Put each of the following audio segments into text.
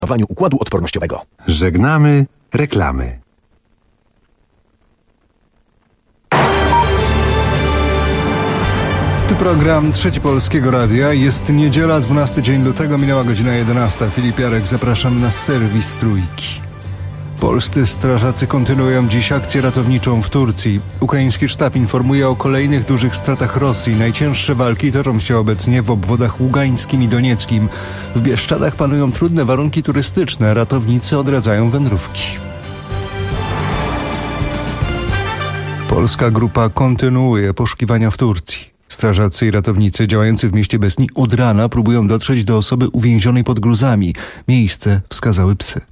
układu odpornościowego. Żegnamy reklamy. To program Trzeci Polskiego Radia. Jest niedziela, 12 dzień lutego, minęła godzina 11. Filip Jarek, zapraszam na serwis Trójki. Polscy strażacy kontynuują dziś akcję ratowniczą w Turcji. Ukraiński sztab informuje o kolejnych dużych stratach Rosji. Najcięższe walki toczą się obecnie w obwodach ługańskim i donieckim. W Bieszczadach panują trudne warunki turystyczne. Ratownicy odradzają wędrówki. Polska grupa kontynuuje poszukiwania w Turcji. Strażacy i ratownicy działający w mieście Besni od rana próbują dotrzeć do osoby uwięzionej pod gruzami. Miejsce wskazały psy.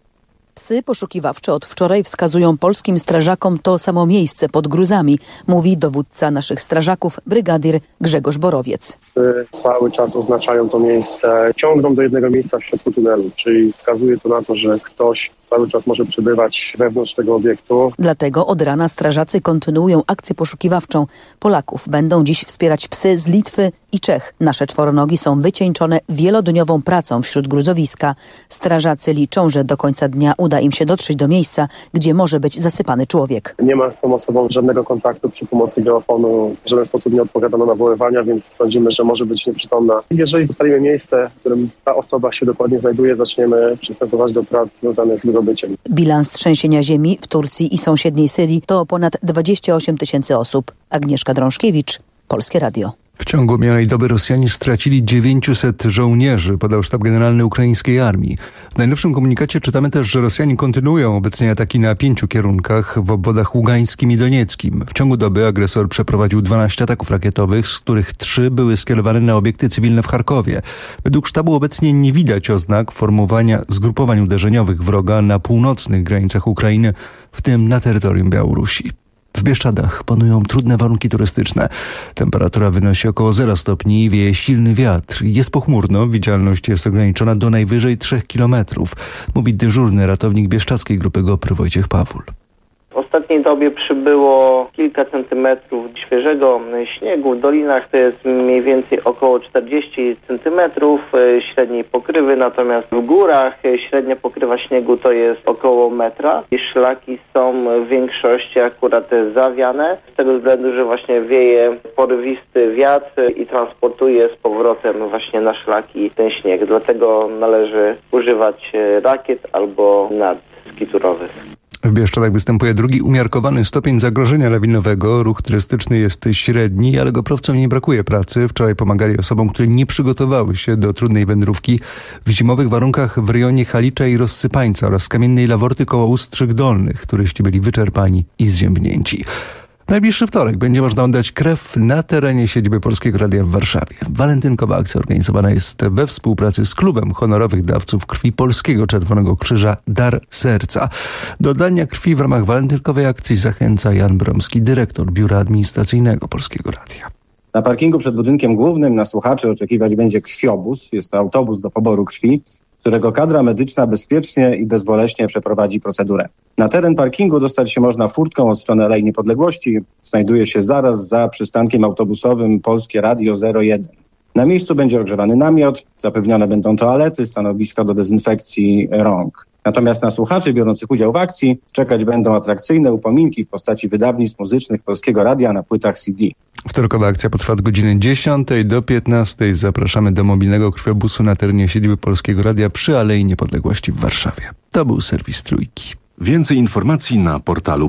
Psy poszukiwawcze od wczoraj wskazują polskim strażakom to samo miejsce pod gruzami, mówi dowódca naszych strażaków, brygadyr Grzegorz Borowiec. Psy cały czas oznaczają to miejsce, ciągną do jednego miejsca w środku tunelu, czyli wskazuje to na to, że ktoś cały czas może przebywać wewnątrz tego obiektu. Dlatego od rana strażacy kontynuują akcję poszukiwawczą. Polaków będą dziś wspierać psy z Litwy i Czech. Nasze czworonogi są wycieńczone wielodniową pracą wśród gruzowiska. Strażacy liczą, że do końca dnia uda im się dotrzeć do miejsca, gdzie może być zasypany człowiek. Nie ma z tą osobą żadnego kontaktu przy pomocy geofonu. W żaden sposób nie odpowiada na nawoływania, więc sądzimy, że może być nieprzytomna. Jeżeli ustalimy miejsce, w którym ta osoba się dokładnie znajduje, zaczniemy przystępować do prac związanych z wydobyciem. Bilans trzęsienia ziemi w Turcji i sąsiedniej Syrii to ponad 28 000 osób. Agnieszka Drążkiewicz, Polskie Radio. W ciągu minionej doby Rosjanie stracili 900 żołnierzy, podał sztab generalny ukraińskiej armii. W najnowszym komunikacie czytamy też, że Rosjanie kontynuują obecnie ataki na 5 kierunkach w obwodach ługańskim i donieckim. W ciągu doby agresor przeprowadził 12 ataków rakietowych, z których 3 były skierowane na obiekty cywilne w Charkowie. Według sztabu obecnie nie widać oznak formowania zgrupowań uderzeniowych wroga na północnych granicach Ukrainy, w tym na terytorium Białorusi. W Bieszczadach panują trudne warunki turystyczne. Temperatura wynosi około 0 stopni i wieje silny wiatr. Jest pochmurno, widzialność jest ograniczona do najwyżej 3 kilometrów, mówi dyżurny ratownik bieszczadzkiej grupy GOPR Wojciech Pawul. W ostatniej dobie przybyło kilka centymetrów świeżego śniegu. W dolinach to jest mniej więcej około 40 centymetrów średniej pokrywy, natomiast w górach średnia pokrywa śniegu to jest około metra. I szlaki są w większości akurat zawiane, z tego względu, że właśnie wieje porywisty wiatr i transportuje z powrotem właśnie na szlaki ten śnieg. Dlatego należy używać rakiet albo nart skiturowych. W Bieszczadach występuje drugi umiarkowany stopień zagrożenia lawinowego. Ruch turystyczny jest średni, ale goprawcom nie brakuje pracy. Wczoraj pomagali osobom, które nie przygotowały się do trudnej wędrówki w zimowych warunkach w rejonie Halicza i Rozsypańca oraz Kamiennej Laworty koło Ustrzyk Dolnych. Turyści byli wyczerpani i zziębnięci. W najbliższy wtorek będzie można oddać krew na terenie siedziby Polskiego Radia w Warszawie. Walentynkowa akcja organizowana jest we współpracy z Klubem Honorowych Dawców Krwi Polskiego Czerwonego Krzyża Dar Serca. Do oddania krwi w ramach walentynkowej akcji zachęca Jan Bromski, dyrektor Biura Administracyjnego Polskiego Radia. Na parkingu przed budynkiem głównym na słuchaczy oczekiwać będzie krwiobóz. Jest to autobus do poboru krwi, którego kadra medyczna bezpiecznie i bezboleśnie przeprowadzi procedurę. Na teren parkingu dostać się można furtką od strony Alei Niepodległości. Znajduje się zaraz za przystankiem autobusowym Polskie Radio 01. Na miejscu będzie ogrzewany namiot, zapewnione będą toalety, stanowiska do dezynfekcji rąk. Natomiast na słuchaczy biorących udział w akcji czekać będą atrakcyjne upominki w postaci wydawnictw muzycznych Polskiego Radia na płytach CD. Wtorkowa akcja potrwa od godziny 10 do 15. Zapraszamy do mobilnego krwiobusu na terenie siedziby Polskiego Radia przy Alei Niepodległości w Warszawie. To był serwis Trójki. Więcej informacji na portalu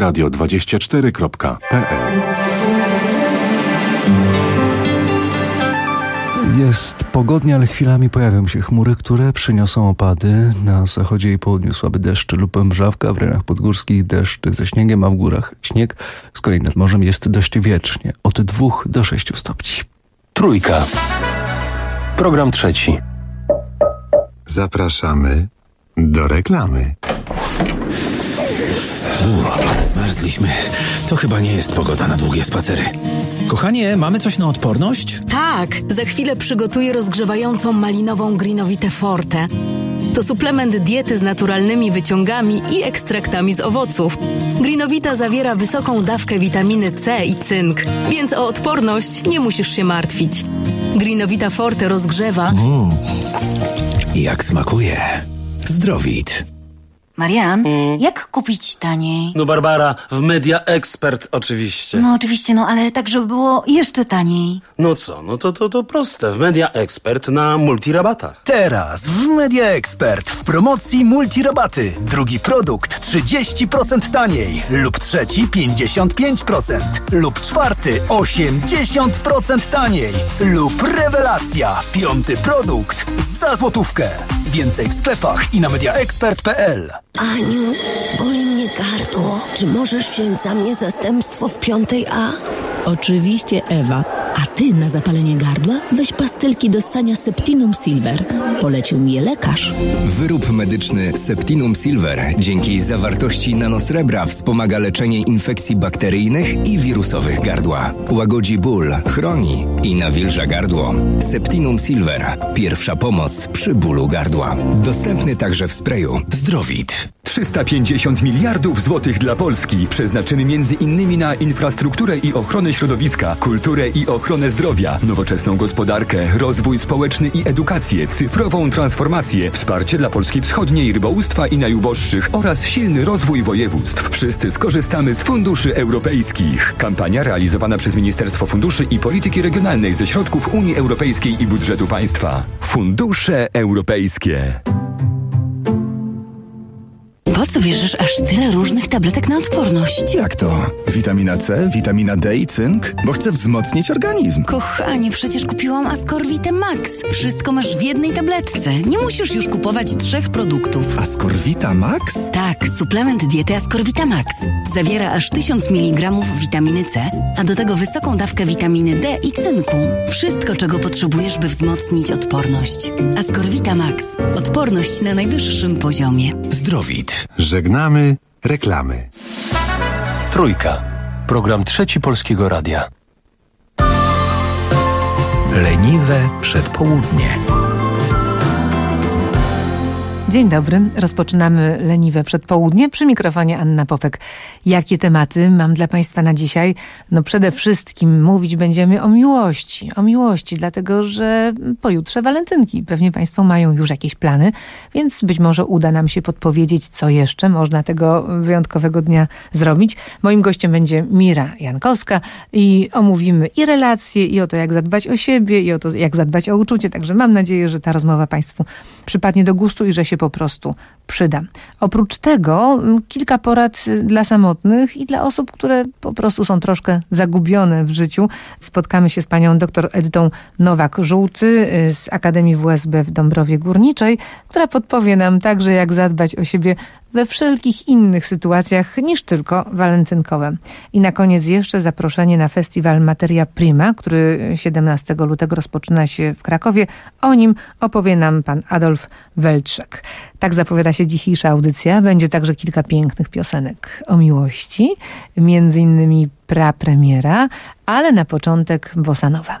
polskieradio24.pl. Jest pogodnie, ale chwilami pojawią się chmury, które przyniosą opady. Na zachodzie i południu słaby deszcz lub mrzawka, w rejonach podgórskich deszcz ze śniegiem, a w górach śnieg. Z kolei nad morzem jest dość wiecznie, od 2 do 6 stopni. Trójka. Program trzeci. Zapraszamy do reklamy. Zmarzliśmy. To chyba nie jest pogoda na długie spacery. Kochanie, mamy coś na odporność? Tak, za chwilę przygotuję rozgrzewającą malinową Greenowitę Forte. To suplement diety z naturalnymi wyciągami i ekstraktami z owoców. Greenowita zawiera wysoką dawkę witaminy C i cynk, więc o odporność nie musisz się martwić. Greenowita Forte rozgrzewa... Jak smakuje. Zdrowit. Marian, jak kupić taniej? No Barbara, w Media Expert oczywiście. No oczywiście, ale tak, żeby było jeszcze taniej. No co, no to proste. W Media Expert na multirabatach. Teraz w Media Expert w promocji multirabaty. Drugi produkt 30% taniej lub trzeci 55% lub czwarty 80% taniej lub rewelacja, piąty produkt za złotówkę. Więcej w sklepach i na mediaexpert.pl. Aniu, boli mnie gardło. Czy możesz wziąć za mnie zastępstwo w 5A? Oczywiście, Ewa. A ty na zapalenie gardła weź pastylki do ssania Septinum Silver. Polecił mi je lekarz. Wyrób medyczny Septinum Silver dzięki zawartości nanosrebra wspomaga leczenie infekcji bakteryjnych i wirusowych gardła. Łagodzi ból, chroni i nawilża gardło. Septinum Silver. Pierwsza pomoc przy bólu gardła. Dostępny także w sprayu. Zdrowit. 350 miliardów złotych dla Polski przeznaczymy między innymi na infrastrukturę i ochronę środowiska, kulturę i ochronę zdrowia, nowoczesną gospodarkę, rozwój społeczny i edukację, cyfrową transformację, wsparcie dla Polski Wschodniej, rybołówstwa i najuboższych oraz silny rozwój województw. Wszyscy skorzystamy z funduszy europejskich. Kampania realizowana przez Ministerstwo Funduszy i Polityki Regionalnej ze środków Unii Europejskiej i budżetu państwa. Fundusze europejskie. Po co bierzesz aż tyle różnych tabletek na odporność? Jak to? Witamina C, witamina D i cynk? Bo chcę wzmocnić organizm. Kochanie, przecież kupiłam Ascorvitę Max. Wszystko masz w jednej tabletce. Nie musisz już kupować 3 produktów. Ascorvita Max? Tak, suplement diety Ascorvita Max. Zawiera aż 1000 mg witaminy C, a do tego wysoką dawkę witaminy D i cynku. Wszystko, czego potrzebujesz, by wzmocnić odporność. Ascorvita Max. Odporność na najwyższym poziomie. Zdrowit. Żegnamy reklamy. Trójka. Program Trzeci Polskiego Radia. Leniwe przedpołudnie. Dzień dobry, rozpoczynamy leniwe przedpołudnie. Przy mikrofonie Anna Popek. Jakie tematy mam dla Państwa na dzisiaj? No przede wszystkim mówić będziemy o miłości, dlatego że pojutrze walentynki. Pewnie Państwo mają już jakieś plany, więc być może uda nam się podpowiedzieć, co jeszcze można tego wyjątkowego dnia zrobić. Moim gościem będzie Mira Jankowska i omówimy i relacje, i o to, jak zadbać o siebie, i o to, jak zadbać o uczucie. Także mam nadzieję, że ta rozmowa Państwu przypadnie do gustu i że się po prostu przyda. Oprócz tego kilka porad dla samotnych i dla osób, które po prostu są troszkę zagubione w życiu. Spotkamy się z panią dr Edytą Nowak-Żółty z Akademii WSB w Dąbrowie Górniczej, która podpowie nam także, jak zadbać o siebie we wszelkich innych sytuacjach niż tylko walentynkowe. I na koniec jeszcze zaproszenie na festiwal Materia Prima, który 17 lutego rozpoczyna się w Krakowie. O nim opowie nam pan Adolf Welczek. Tak zapowiada się dzisiejsza audycja. Będzie także kilka pięknych piosenek o miłości, między innymi prapremiera, ale na początek bossa nova.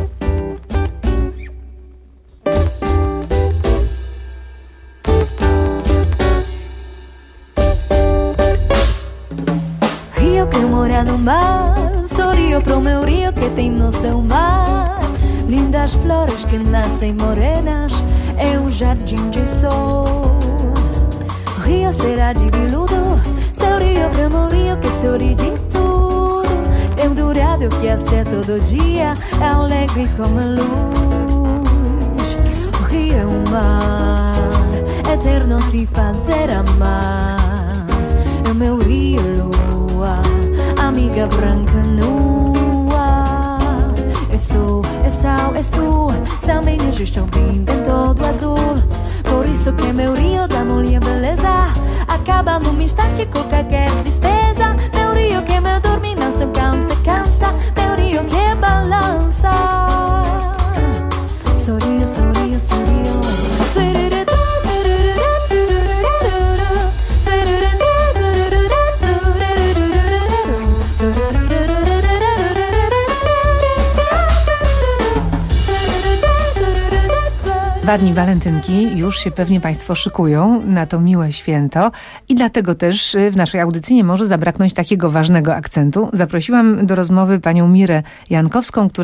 No mar, sorrio pro meu rio que tem no seu mar lindas flores que nascem morenas, é jardim de sol. Rio será de veludo, seu rio pro meu rio que se origem tudo. É dourado que até todo dia, é alegre como a luz. O rio é um mar, eterno se fazer amar. É o meu rio lua, amiga branca nua. É sol, é sal, é sul, são minhas estão vindo em todo azul. Por isso que meu rio da mulher beleza acaba num instante com qualquer tristeza. Meu rio que me dorme não se cansa, meu rio que balança. Sorrio, sorrio, sorrio. Dwa dni walentynki już się pewnie Państwo szykują na to miłe święto i dlatego też w naszej audycji nie może zabraknąć takiego ważnego akcentu. Zaprosiłam do rozmowy panią Mirę Jankowską, która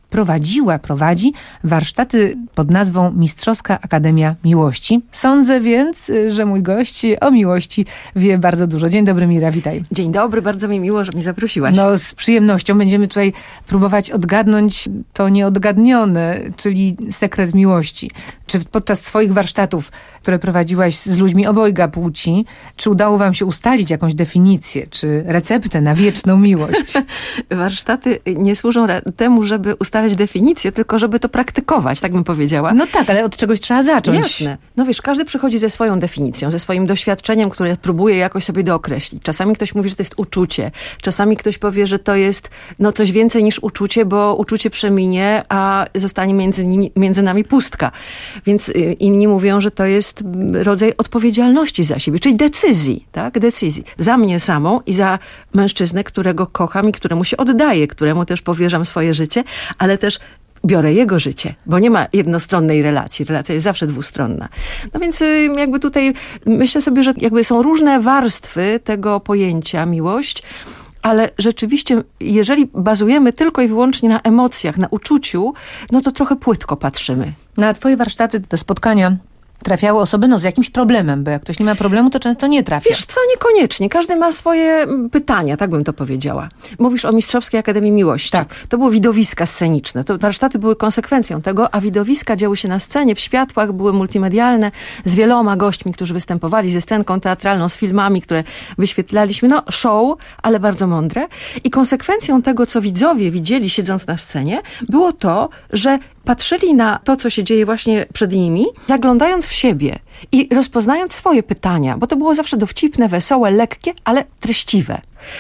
prowadzi warsztaty pod nazwą Mistrzowska Akademia Miłości. Sądzę więc, że mój gość o miłości wie bardzo dużo. Dzień dobry, Mira, witaj. Dzień dobry, bardzo mi miło, że mnie zaprosiłaś. No, z przyjemnością będziemy tutaj próbować odgadnąć to nieodgadnione, czyli sekret miłości. Czy podczas swoich warsztatów, które prowadziłaś z ludźmi obojga płci, czy udało wam się ustalić jakąś definicję, czy receptę na wieczną miłość? Warsztaty nie służą temu, żeby ustalać definicję, tylko żeby to praktykować, tak bym powiedziała. No tak, ale od czegoś trzeba zacząć. Jasne. No wiesz, każdy przychodzi ze swoją definicją, ze swoim doświadczeniem, które próbuje jakoś sobie dookreślić. Czasami ktoś mówi, że to jest uczucie. Czasami ktoś powie, że to jest coś więcej niż uczucie, bo uczucie przeminie, a zostanie między nami pustka. Więc inni mówią, że to jest rodzaj odpowiedzialności za siebie, czyli decyzji, tak? Decyzji. Za mnie samą i za mężczyznę, którego kocham i któremu się oddaję, któremu też powierzam swoje życie, ale też biorę jego życie, bo nie ma jednostronnej relacji. Relacja jest zawsze dwustronna. No więc jakby tutaj myślę sobie, że jakby są różne warstwy tego pojęcia miłość, ale rzeczywiście, jeżeli bazujemy tylko i wyłącznie na emocjach, na uczuciu, no to trochę płytko patrzymy. Na twoje warsztaty, te spotkania trafiały osoby z jakimś problemem, bo jak ktoś nie ma problemu, to często nie trafia. Wiesz co, niekoniecznie. Każdy ma swoje pytania, tak bym to powiedziała. Mówisz o Mistrzowskiej Akademii Miłości. Tak. To były widowiska sceniczne. To warsztaty były konsekwencją tego, a widowiska działy się na scenie, w światłach, były multimedialne, z wieloma gośćmi, którzy występowali, ze scenką teatralną, z filmami, które wyświetlaliśmy. No, show, ale bardzo mądre. I konsekwencją tego, co widzowie widzieli, siedząc na scenie, było to, że patrzyli na to, co się dzieje właśnie przed nimi, zaglądając w siebie i rozpoznając swoje pytania, bo to było zawsze dowcipne, wesołe, lekkie, ale treściwe.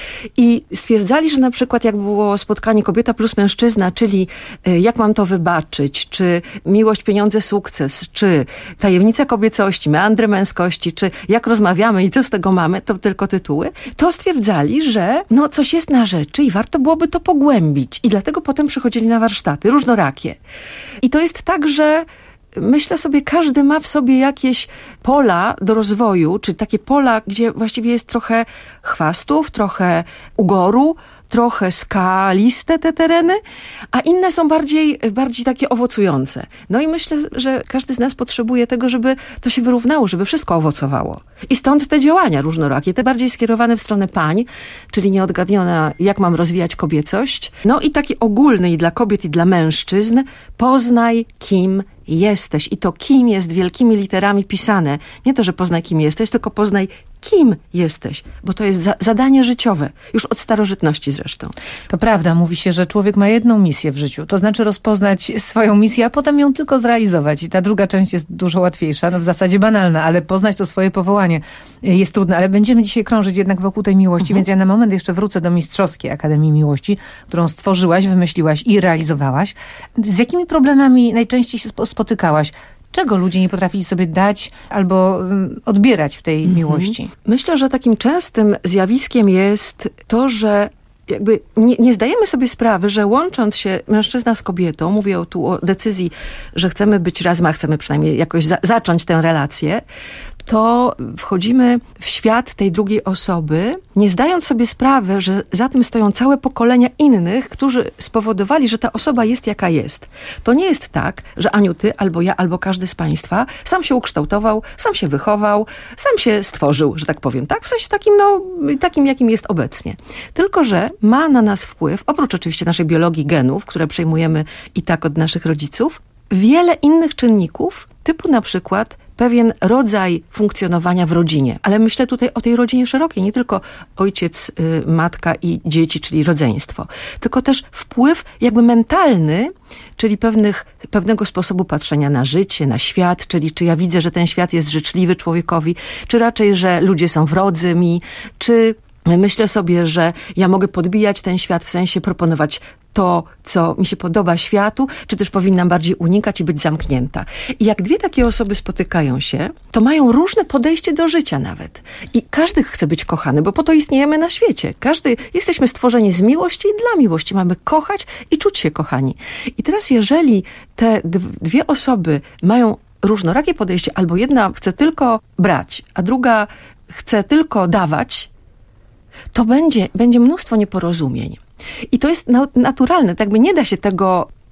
I stwierdzali, że na przykład jak było spotkanie kobieta plus mężczyzna, czyli jak mam to wybaczyć, czy miłość, pieniądze, sukces, czy tajemnica kobiecości, meandry męskości, czy jak rozmawiamy i co z tego mamy, to tylko tytuły, to stwierdzali, że coś jest na rzeczy i warto byłoby to pogłębić. I dlatego potem przychodzili na warsztaty różnorakie. I to jest tak, że myślę sobie, każdy ma w sobie jakieś pola do rozwoju, czy takie pola, gdzie właściwie jest trochę chwastów, trochę ugoru, trochę skaliste te tereny, a inne są bardziej takie owocujące. No i myślę, że każdy z nas potrzebuje tego, żeby to się wyrównało, żeby wszystko owocowało. I stąd te działania różnorakie, te bardziej skierowane w stronę pań, czyli nieodgadniona, jak mam rozwijać kobiecość. No i taki ogólny i dla kobiet, i dla mężczyzn, poznaj, kim jesteś. I to kim jest wielkimi literami pisane. Nie to, że poznaj, kim jesteś, tylko poznaj, kim jesteś, bo to jest zadanie życiowe, już od starożytności zresztą. To prawda, mówi się, że człowiek ma jedną misję w życiu, to znaczy rozpoznać swoją misję, a potem ją tylko zrealizować. I ta druga część jest dużo łatwiejsza, w zasadzie banalna, ale poznać to swoje powołanie jest trudne. Ale będziemy dzisiaj krążyć jednak wokół tej miłości, więc ja na moment jeszcze wrócę do Mistrzowskiej Akademii Miłości, którą stworzyłaś, wymyśliłaś i realizowałaś. Z jakimi problemami najczęściej się spotykałaś? Czego ludzie nie potrafili sobie dać albo odbierać w tej miłości? Myślę, że takim częstym zjawiskiem jest to, że jakby nie zdajemy sobie sprawy, że łącząc się mężczyzna z kobietą, mówię tu o decyzji, że chcemy być razem, a chcemy przynajmniej jakoś zacząć tę relację, to wchodzimy w świat tej drugiej osoby, nie zdając sobie sprawy, że za tym stoją całe pokolenia innych, którzy spowodowali, że ta osoba jest jaka jest. To nie jest tak, że Aniu, ty, albo ja, albo każdy z państwa sam się ukształtował, sam się wychował, sam się stworzył, że tak powiem, tak? W sensie takim, jakim jest obecnie. Tylko że ma na nas wpływ, oprócz oczywiście naszej biologii genów, które przejmujemy i tak od naszych rodziców, wiele innych czynników, typu na przykład pewien rodzaj funkcjonowania w rodzinie. Ale myślę tutaj o tej rodzinie szerokiej, nie tylko ojciec, matka i dzieci, czyli rodzeństwo, tylko też wpływ jakby mentalny, czyli pewnego sposobu patrzenia na życie, na świat, czyli czy ja widzę, że ten świat jest życzliwy człowiekowi, czy raczej, że ludzie są wrodzy mi, czy myślę sobie, że ja mogę podbijać ten świat, w sensie proponować to, co mi się podoba światu, czy też powinnam bardziej unikać i być zamknięta. I jak dwie takie osoby spotykają się, to mają różne podejście do życia nawet. I każdy chce być kochany, bo po to istniejemy na świecie. Jesteśmy stworzeni z miłości i dla miłości. Mamy kochać i czuć się kochani. I teraz jeżeli te dwie osoby mają różnorakie podejście, albo jedna chce tylko brać, a druga chce tylko dawać, to będzie mnóstwo nieporozumień. I to jest naturalne, tak jakby nie da się tego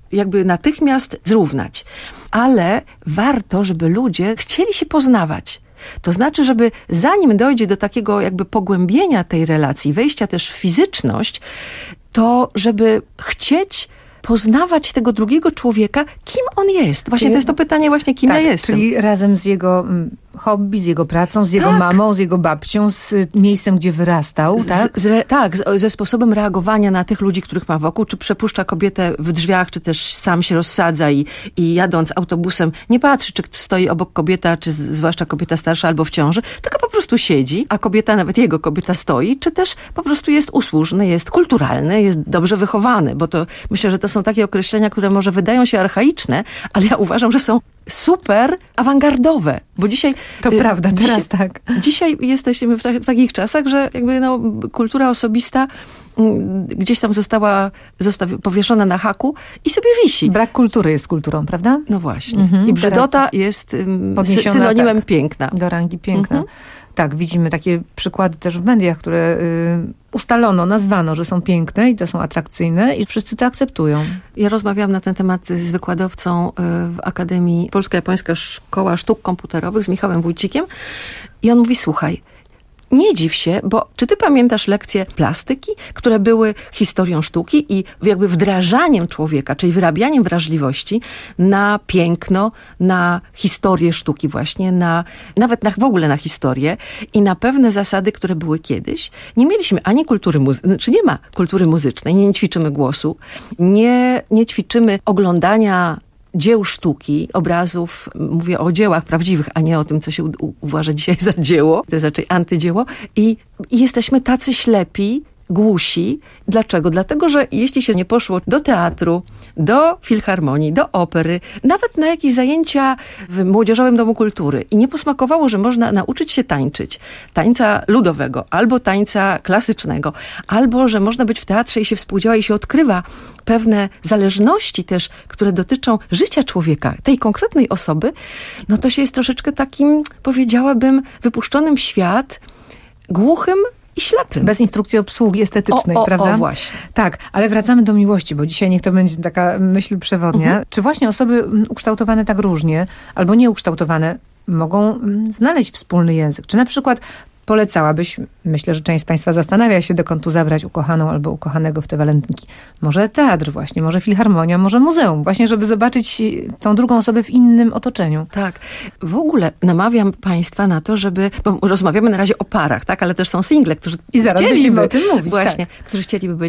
jakby natychmiast zrównać. Ale warto, żeby ludzie chcieli się poznawać. To znaczy, żeby zanim dojdzie do takiego jakby pogłębienia tej relacji, wejścia też w fizyczność, to żeby chcieć poznawać tego drugiego człowieka, kim on jest. Właśnie to jest to pytanie właśnie, kim ja jestem. Czyli razem z jego hobby, z jego pracą, z jego mamą, z jego babcią, z miejscem, gdzie wyrastał, tak? Ze sposobem reagowania na tych ludzi, których ma wokół, czy przepuszcza kobietę w drzwiach, czy też sam się rozsadza i jadąc autobusem nie patrzy, czy stoi obok kobieta, czy zwłaszcza kobieta starsza albo w ciąży, tylko po prostu siedzi, a kobieta, nawet jego kobieta stoi, czy też po prostu jest usłużny, jest kulturalny, jest dobrze wychowany, bo to myślę, że to są takie określenia, które może wydają się archaiczne, ale ja uważam, że są super awangardowe, bo dzisiaj... To prawda, teraz tak. Dzisiaj jesteśmy w takich czasach, że jakby kultura osobista gdzieś tam została powieszona na haku i sobie wisi. Brak kultury jest kulturą, prawda? No właśnie. I brzydota jest synonimem piękna. Do rangi piękna. Tak, widzimy takie przykłady też w mediach, które ustalono, nazwano, że są piękne i to są atrakcyjne i wszyscy to akceptują. Ja rozmawiałam na ten temat z wykładowcą w Akademii Polsko-Japońska Szkoła Sztuk Komputerowych z Michałem Wójcikiem i on mówi, słuchaj, nie dziw się, bo czy ty pamiętasz lekcje plastyki, które były historią sztuki i jakby wdrażaniem człowieka, czyli wyrabianiem wrażliwości na piękno, na historię sztuki właśnie, nawet w ogóle na historię i na pewne zasady, które były kiedyś. Nie mieliśmy ani kultury muzycznej, czy nie ma kultury muzycznej, nie ćwiczymy głosu, nie ćwiczymy oglądania dzieł sztuki, obrazów, mówię o dziełach prawdziwych, a nie o tym, co się uważa dzisiaj za dzieło, to jest raczej antydzieło i jesteśmy tacy ślepi, głusi. Dlaczego? Dlatego, że jeśli się nie poszło do teatru, do filharmonii, do opery, nawet na jakieś zajęcia w Młodzieżowym Domu Kultury i nie posmakowało, że można nauczyć się tańczyć, tańca ludowego, albo tańca klasycznego, albo, że można być w teatrze i się współdziała i się odkrywa pewne zależności też, które dotyczą życia człowieka, tej konkretnej osoby, no to się jest troszeczkę takim, powiedziałabym, wypuszczonym w świat, głuchym i ślepym. Bez instrukcji obsługi estetycznej, prawda? O, właśnie. Tak, ale wracamy do miłości, bo dzisiaj niech to będzie taka myśl przewodnia. Czy właśnie osoby ukształtowane tak różnie, albo nieukształtowane, mogą znaleźć wspólny język? Czy na przykład polecałabyś, myślę, że część z Państwa zastanawia się, dokąd tu zabrać ukochaną albo ukochanego w te walentynki. Może teatr właśnie, może filharmonia, może muzeum. Właśnie, żeby zobaczyć tą drugą osobę w innym otoczeniu. Tak. W ogóle namawiam Państwa na to, bo rozmawiamy na razie o parach, tak? Ale też są single, którzy i zaraz będziemy o tym mówić. Właśnie, tak. Którzy chcieliby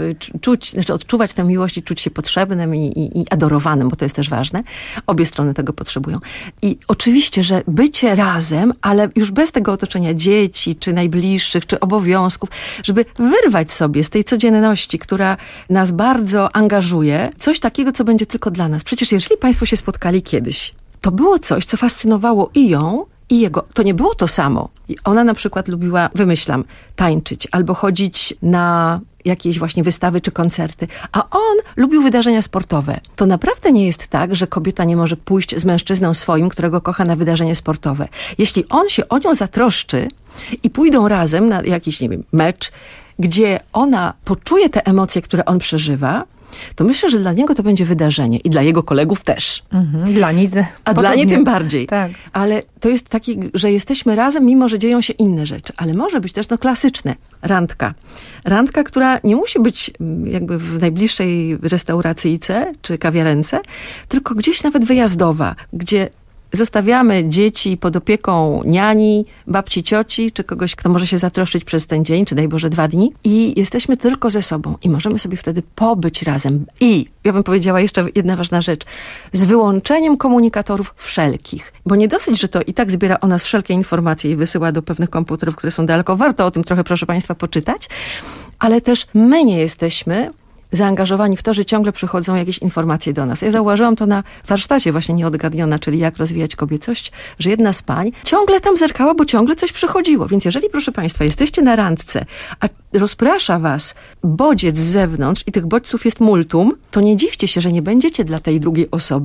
odczuwać tę miłość i czuć się potrzebnym i adorowanym, bo to jest też ważne. Obie strony tego potrzebują. I oczywiście, że bycie razem, ale już bez tego otoczenia dzieci, czy najbliższych, czy obowiązków, żeby wyrwać sobie z tej codzienności, która nas bardzo angażuje, coś takiego, co będzie tylko dla nas. Przecież jeżeli Państwo się spotkali kiedyś, to było coś, co fascynowało i ją, i jego. To nie było to samo. Ona na przykład lubiła, tańczyć, albo chodzić na jakieś właśnie wystawy czy koncerty, a on lubił wydarzenia sportowe. To naprawdę nie jest tak, że kobieta nie może pójść z mężczyzną swoim, którego kocha, na wydarzenie sportowe. Jeśli on się o nią zatroszczy i pójdą razem na jakiś, mecz, gdzie ona poczuje te emocje, które on przeżywa, to myślę, że dla niego to będzie wydarzenie i dla jego kolegów też. Dla niej dla niej tym bardziej. Tak. Ale to jest taki, że jesteśmy razem, mimo że dzieją się inne rzeczy. Ale może być też klasyczne. Randka. Randka, która nie musi być jakby w najbliższej restauracyjce czy kawiarence, tylko gdzieś nawet wyjazdowa, gdzie zostawiamy dzieci pod opieką niani, babci, cioci, czy kogoś, kto może się zatroszczyć przez ten dzień, czy daj Boże 2 dni. I jesteśmy tylko ze sobą. I możemy sobie wtedy pobyć razem. I, ja bym powiedziała jeszcze jedna ważna rzecz, z wyłączeniem komunikatorów wszelkich. Bo nie dosyć, że to i tak zbiera o nas wszelkie informacje i wysyła do pewnych komputerów, które są daleko. Warto o tym trochę, proszę Państwa, poczytać. Ale też my nie jesteśmy zaangażowani w to, że ciągle przychodzą jakieś informacje do nas. Ja zauważyłam to na warsztacie właśnie Nieodgadniona, czyli jak rozwijać kobiecość, że jedna z pań ciągle tam zerkała, bo ciągle coś przychodziło. Więc jeżeli, proszę Państwa, jesteście na randce, a rozprasza Was bodziec z zewnątrz i tych bodźców jest multum, to nie dziwcie się, że nie będziecie dla tej drugiej osoby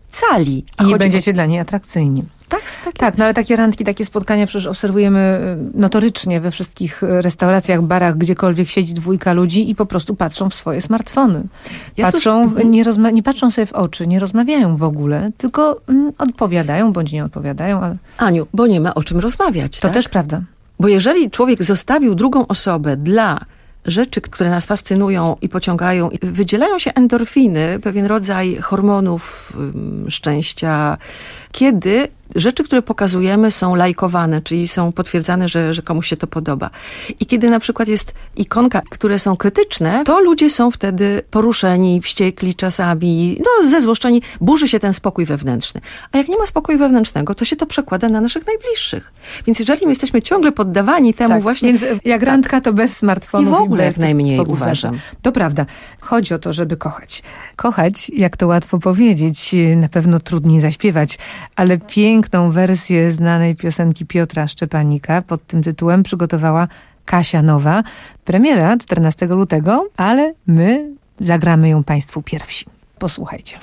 cali. I będziecie dla niej atrakcyjni. Tak, no ale takie randki, takie spotkania przecież obserwujemy notorycznie we wszystkich restauracjach, barach, gdziekolwiek siedzi dwójka ludzi i po prostu patrzą w swoje smartfony. Nie patrzą sobie w oczy, nie rozmawiają w ogóle, tylko odpowiadają bądź nie odpowiadają. Ale... Aniu, bo nie ma o czym rozmawiać. To też prawda. Bo jeżeli człowiek zostawił drugą osobę dla rzeczy, które nas fascynują i pociągają, wydzielają się endorfiny, pewien rodzaj hormonów szczęścia, kiedy rzeczy, które pokazujemy, są lajkowane, czyli są potwierdzane, że komuś się to podoba. I kiedy na przykład jest ikonka, które są krytyczne, to ludzie są wtedy poruszeni, wściekli czasami, zezłoszczeni, burzy się ten spokój wewnętrzny. A jak nie ma spokoju wewnętrznego, to się to przekłada na naszych najbliższych. Więc jeżeli my jesteśmy ciągle poddawani temu właśnie... Więc jak randka, to bez smartfonów. I w ogóle jak najmniej uważam. To prawda. Chodzi o to, żeby kochać. Kochać, jak to łatwo powiedzieć, na pewno trudniej zaśpiewać, ale piękną wersję znanej piosenki Piotra Szczepanika pod tym tytułem przygotowała Kasia Nowa. Premiera 14 lutego, ale my zagramy ją Państwu pierwsi. Posłuchajcie.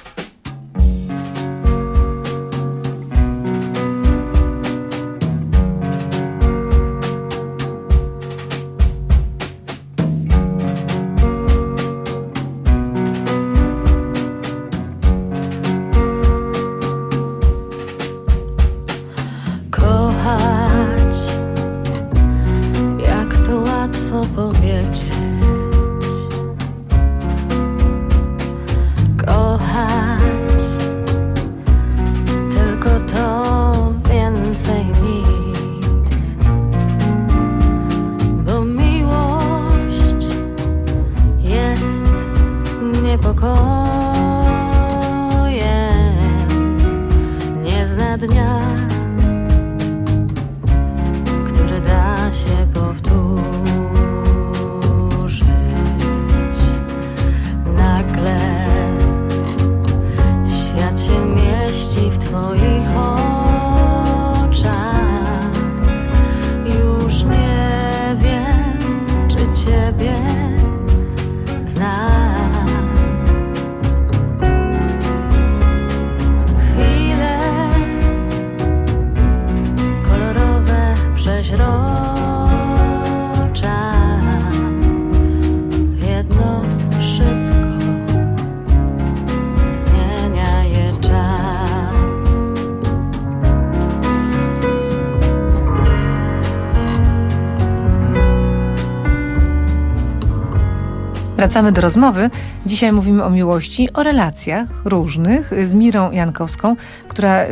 Wracamy do rozmowy. Dzisiaj mówimy o miłości, o relacjach różnych z Mirą Jankowską, która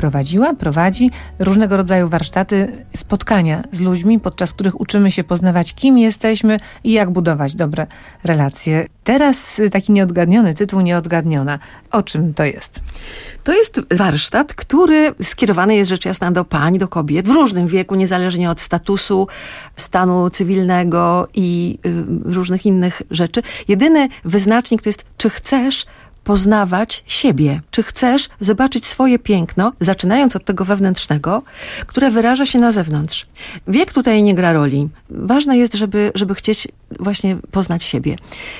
prowadzi różnego rodzaju warsztaty, spotkania z ludźmi, podczas których uczymy się poznawać, kim jesteśmy i jak budować dobre relacje. Teraz taki nieodgadniony tytuł, Nieodgadniona. O czym to jest? To jest warsztat, który skierowany jest rzecz jasna do pań, do kobiet w różnym wieku, niezależnie od statusu, stanu cywilnego i różnych innych rzeczy. Jedyny wyznacznik to jest, czy chcesz poznawać siebie. Czy chcesz zobaczyć swoje piękno, zaczynając od tego wewnętrznego, które wyraża się na zewnątrz. Wiek tutaj nie gra roli. Ważne jest, żeby chcieć właśnie poznać siebie.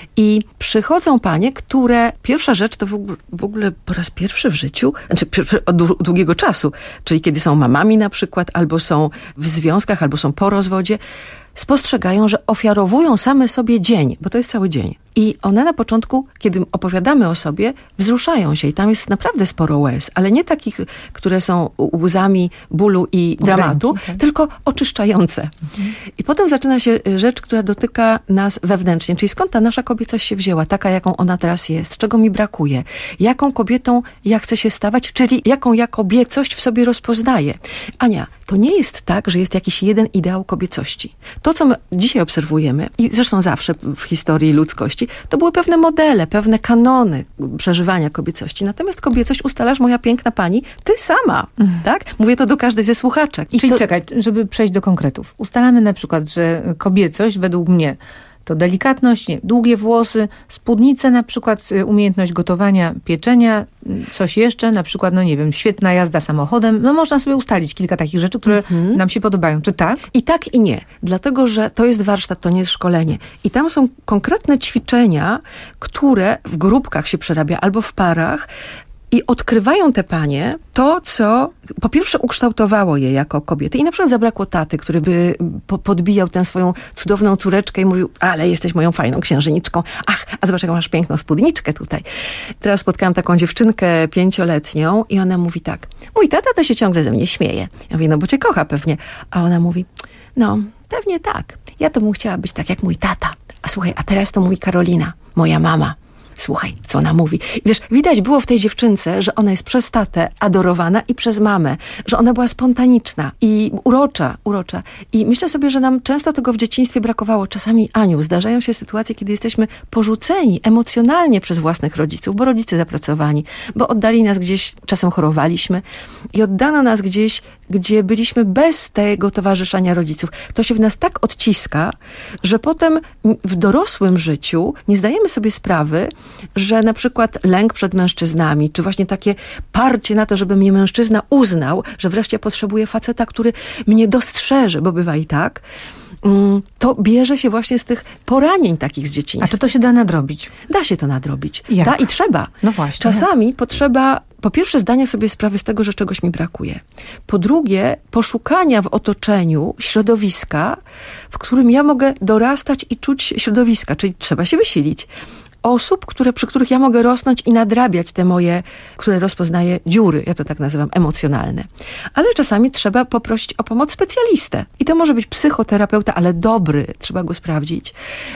I przychodzą panie, które pierwsza rzecz to w ogóle po raz pierwszy w życiu, znaczy od długiego czasu, czyli kiedy są mamami na przykład, albo są w związkach, albo są po rozwodzie, spostrzegają, że ofiarowują same sobie dzień, bo to jest cały dzień. I one na początku, kiedy opowiadamy o sobie, wzruszają się i tam jest naprawdę sporo łez, ale nie takich, które są łzami bólu i dramatu, tylko oczyszczające. I potem zaczyna się rzecz, która dotyka nas wewnętrznie, czyli skąd ta nasza kobiecość się wzięła, taka jaką ona teraz jest, czego mi brakuje, jaką kobietą ja chcę się stawać, czyli jaką ja kobiecość w sobie rozpoznaję. Ania, to nie jest tak, że jest jakiś jeden ideał kobiecości. To, co my dzisiaj obserwujemy i zresztą zawsze w historii ludzkości, to były pewne modele, pewne kanony przeżywania kobiecości. Natomiast kobiecość ustalasz, moja piękna pani, ty sama, tak? Mówię to do każdej ze słuchaczek. Czyli czekaj, żeby przejść do konkretów. Ustalamy na przykład, że kobiecość według mnie to delikatność, długie włosy, spódnice na przykład, umiejętność gotowania, pieczenia, coś jeszcze, na przykład, świetna jazda samochodem. Można sobie ustalić kilka takich rzeczy, które nam się podobają. Czy tak? I tak, i nie. Dlatego, że to jest warsztat, to nie jest szkolenie. I tam są konkretne ćwiczenia, które w grupkach się przerabia albo w parach, I odkrywają te panie to, co po pierwsze ukształtowało je jako kobiety. I na przykład zabrakło taty, który by podbijał tę swoją cudowną córeczkę i mówił, ale jesteś moją fajną księżniczką. Ach, a zobacz, jaką masz piękną spódniczkę tutaj. Teraz spotkałam taką dziewczynkę 5-letnią i ona mówi tak, mój tata to się ciągle ze mnie śmieje. Ja mówię, no bo cię kocha pewnie. A ona mówi, no pewnie tak. Ja to bym chciała być tak jak mój tata. A słuchaj, a teraz to mówi Karolina, moja mama. Słuchaj, co ona mówi. Wiesz, widać było w tej dziewczynce, że ona jest przez tatę adorowana i przez mamę, że ona była spontaniczna i urocza. I myślę sobie, że nam często tego w dzieciństwie brakowało. Czasami, Aniu, zdarzają się sytuacje, kiedy jesteśmy porzuceni emocjonalnie przez własnych rodziców, bo rodzice zapracowani, bo oddali nas gdzieś, czasem chorowaliśmy i oddano nas gdzieś, gdzie byliśmy bez tego towarzyszenia rodziców. To się w nas tak odciska, że potem w dorosłym życiu nie zdajemy sobie sprawy, że na przykład lęk przed mężczyznami, czy właśnie takie parcie na to, żeby mnie mężczyzna uznał, że wreszcie potrzebuję faceta, który mnie dostrzeże, bo bywa i tak, to bierze się właśnie z tych poranień takich z dzieciństwa. A czy to się da nadrobić? Da się to nadrobić. Jak? Da i trzeba. No właśnie. Czasami potrzeba, po pierwsze, zdania sobie sprawy z tego, że czegoś mi brakuje. Po drugie, poszukania w otoczeniu środowiska, w którym ja mogę dorastać i czuć środowiska, czyli trzeba się wysilić. Osób, przy których ja mogę rosnąć i nadrabiać te moje, które rozpoznaję, dziury, ja to tak nazywam, emocjonalne. Ale czasami trzeba poprosić o pomoc specjalistę. I to może być psychoterapeuta, ale dobry, trzeba go sprawdzić.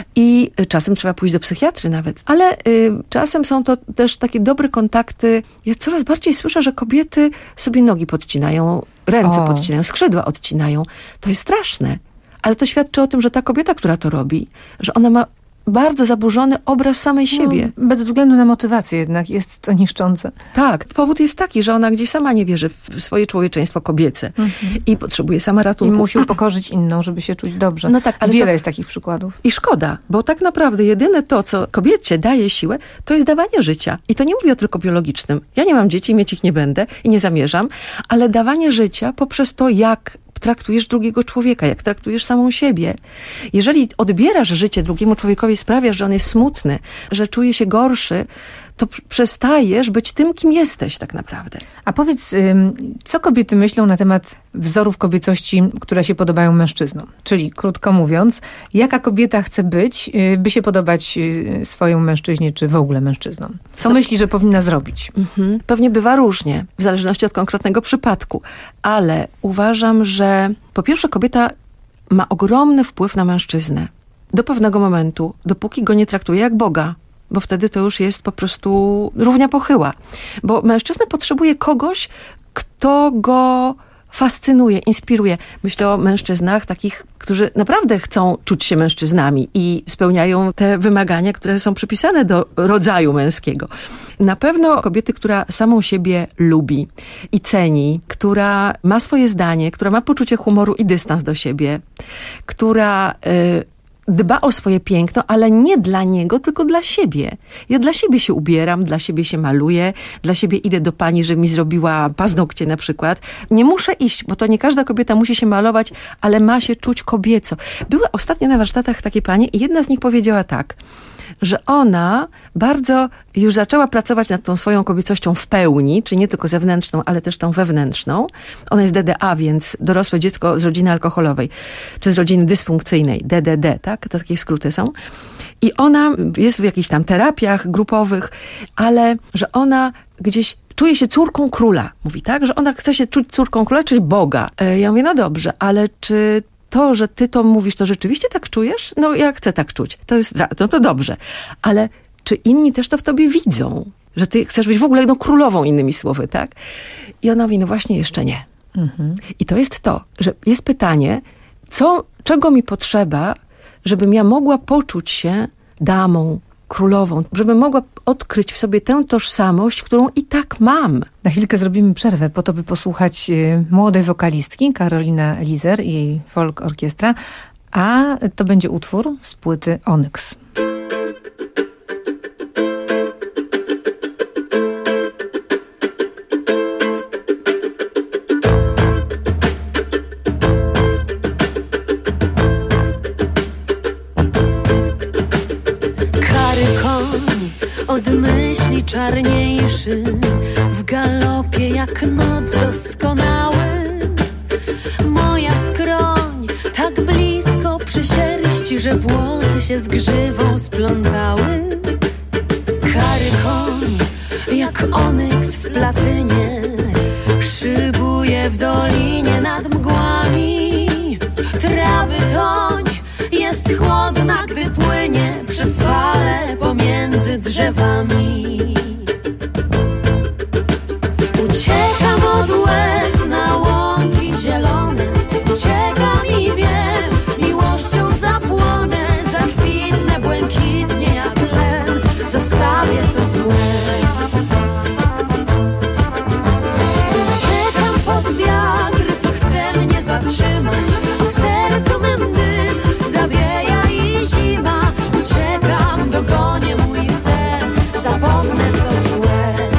I czasem trzeba pójść do psychiatry nawet. Ale czasem są to też takie dobre kontakty. Ja coraz bardziej słyszę, że kobiety sobie nogi podcinają, ręce podcinają, skrzydła odcinają. To jest straszne. Ale to świadczy o tym, że ta kobieta, która to robi, że ona ma bardzo zaburzony obraz samej siebie. Bez względu na motywację jednak jest to niszczące. Tak. Powód jest taki, że ona gdzieś sama nie wierzy w swoje człowieczeństwo kobiece i potrzebuje sama ratunku. I musi upokorzyć inną, żeby się czuć dobrze. No tak, ale wiele jest takich przykładów. I szkoda, bo tak naprawdę jedyne to, co kobiecie daje siłę, to jest dawanie życia. I to nie mówię o tylko biologicznym. Ja nie mam dzieci, mieć ich nie będę i nie zamierzam, ale dawanie życia poprzez to, jak traktujesz drugiego człowieka, jak traktujesz samą siebie. Jeżeli odbierasz życie drugiemu człowiekowi, sprawiasz, że on jest smutny, że czuje się gorszy, to przestajesz być tym, kim jesteś tak naprawdę. A powiedz, co kobiety myślą na temat wzorów kobiecości, które się podobają mężczyznom? Czyli, krótko mówiąc, jaka kobieta chce być, by się podobać swojemu mężczyźnie, czy w ogóle mężczyznom? Co myśli, że powinna zrobić? Pewnie bywa różnie, w zależności od konkretnego przypadku. Ale uważam, że po pierwsze kobieta ma ogromny wpływ na mężczyznę. Do pewnego momentu, dopóki go nie traktuje jak Boga. Bo wtedy to już jest po prostu równia pochyła. Bo mężczyzna potrzebuje kogoś, kto go fascynuje, inspiruje. Myślę o mężczyznach takich, którzy naprawdę chcą czuć się mężczyznami i spełniają te wymagania, które są przypisane do rodzaju męskiego. Na pewno kobiety, która samą siebie lubi i ceni, która ma swoje zdanie, która ma poczucie humoru i dystans do siebie, która dba o swoje piękno, ale nie dla niego, tylko dla siebie. Ja dla siebie się ubieram, dla siebie się maluję, dla siebie idę do pani, żeby mi zrobiła paznokcie na przykład. Nie muszę iść, bo to nie każda kobieta musi się malować, ale ma się czuć kobieco. Były ostatnio na warsztatach takie panie i jedna z nich powiedziała tak, że ona bardzo już zaczęła pracować nad tą swoją kobiecością w pełni, czyli nie tylko zewnętrzną, ale też tą wewnętrzną. Ona jest DDA, więc dorosłe dziecko z rodziny alkoholowej, czy z rodziny dysfunkcyjnej, DDD, tak? To takie skróty są. I ona jest w jakichś tam terapiach grupowych, ale że ona gdzieś czuje się córką króla, mówi tak? Że ona chce się czuć córką króla, czyli Boga. Ja mówię, no dobrze, ale czy to, że ty to mówisz, to rzeczywiście tak czujesz? No ja chcę tak czuć. No to dobrze. Ale czy inni też to w tobie widzą? Że ty chcesz być w ogóle królową, innymi słowy, tak? I ona mówi, no właśnie jeszcze nie. I to jest to, że jest pytanie, czego mi potrzeba, żebym ja mogła poczuć się damą, królową, żebym mogła odkryć w sobie tę tożsamość, którą i tak mam. Na chwilkę zrobimy przerwę po to, by posłuchać młodej wokalistki Karolina Lizer i jej folk orkiestra, a to będzie utwór z płyty Onyx. Od myśli czarniejszy, jak noc doskonały. Moja skroń tak blisko przy sierści, że włosy się z grzywą splątały. Kary koń jak onyks w platynie szybuje w dolinie nad mgłami. Trawy toń jest chłodna, gdy płynie przez fale pomiędzy drzewami. Uciekam od łez na łąki zielone. Uciekam i wiem, miłością zapłonę. Zakwitnę błękitnie jak len. Zostawię co złe. Uciekam pod wiatr, co chce mnie zatrzymać. W sercu mym dym zawieja i zima. Uciekam, dogonię mój sen. Zapomnę co złe.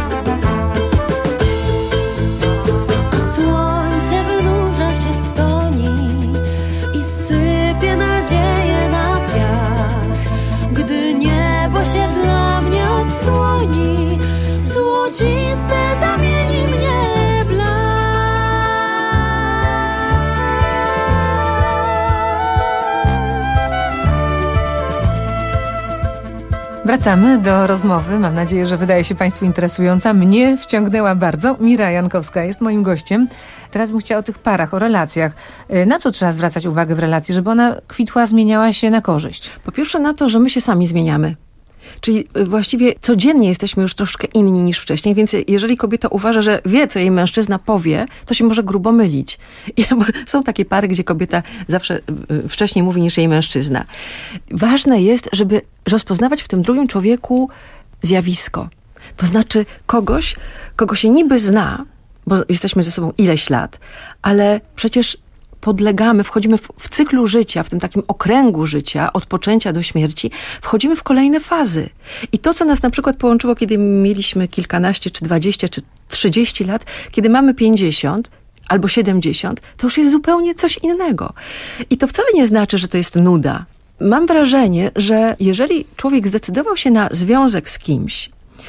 Słońce wynurza się z toni i sypie nadzieję na piach. Gdy niebo się dla mnie odsłoni, w złociste zamieni mnie blask. Wracamy do rozmowy. Mam nadzieję, że wydaje się Państwu interesująca. Mnie wciągnęła bardzo. Mira Jankowska jest moim gościem. Teraz bym chciała o tych parach, o relacjach. Na co trzeba zwracać uwagę w relacji, żeby ona kwitła, zmieniała się na korzyść? Po pierwsze na to, że my się sami zmieniamy. Czyli właściwie codziennie jesteśmy już troszkę inni niż wcześniej, więc jeżeli kobieta uważa, że wie, co jej mężczyzna powie, to się może grubo mylić. I są takie pary, gdzie kobieta zawsze wcześniej mówi niż jej mężczyzna. Ważne jest, żeby rozpoznawać w tym drugim człowieku zjawisko. To znaczy kogoś, kogo się niby zna, bo jesteśmy ze sobą ileś lat, ale przecież podlegamy, wchodzimy w cyklu życia, w tym takim okręgu życia, od poczęcia do śmierci, wchodzimy w kolejne fazy. I to, co nas na przykład połączyło, kiedy mieliśmy kilkanaście, czy 20, czy 30 lat, kiedy mamy 50 albo 70, to już jest zupełnie coś innego. I to wcale nie znaczy, że to jest nuda. Mam wrażenie, że jeżeli człowiek zdecydował się na związek z kimś,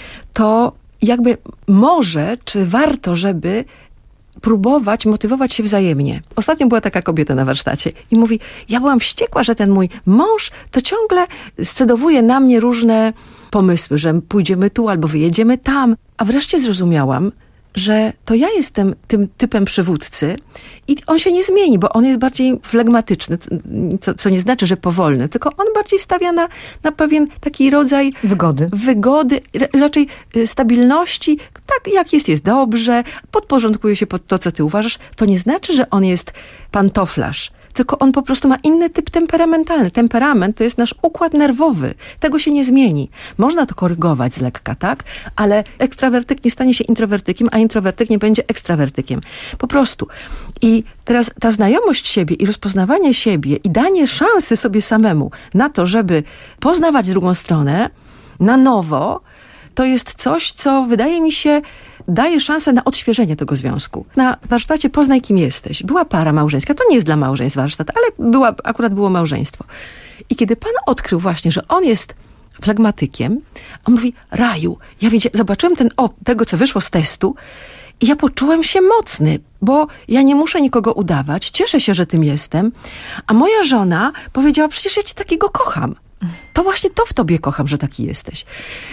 to jakby może, czy warto, żeby próbować motywować się wzajemnie. Ostatnio była taka kobieta na warsztacie i mówi, ja byłam wściekła, że ten mój mąż to ciągle scedowuje na mnie różne pomysły, że pójdziemy tu albo wyjedziemy tam. A wreszcie zrozumiałam, że to ja jestem tym typem przywódcy i on się nie zmieni, bo on jest bardziej flegmatyczny, co nie znaczy, że powolny, tylko on bardziej stawia na pewien taki rodzaj wygody, raczej stabilności. Tak jak jest dobrze, podporządkuje się pod to, co ty uważasz. To nie znaczy, że on jest pantoflarz, tylko on po prostu ma inny typ temperamentalny. Temperament to jest nasz układ nerwowy. Tego się nie zmieni. Można to korygować z lekka, tak? Ale ekstrawertyk nie stanie się introwertykiem, a introwertyk nie będzie ekstrawertykiem. Po prostu. I teraz ta znajomość siebie i rozpoznawanie siebie i danie szansy sobie samemu na to, żeby poznawać drugą stronę na nowo, to jest coś, co wydaje mi się daje szansę na odświeżenie tego związku. Na warsztacie Poznaj, kim jesteś. Była para małżeńska. To nie jest dla małżeństw warsztat, ale akurat było małżeństwo. I kiedy pan odkrył właśnie, że on jest flegmatykiem, on mówi, Raju, ja zobaczyłem tego, co wyszło z testu i ja poczułem się mocny, bo ja nie muszę nikogo udawać, cieszę się, że tym jestem, a moja żona powiedziała, przecież ja cię takiego kocham. To właśnie to w tobie kocham, że taki jesteś.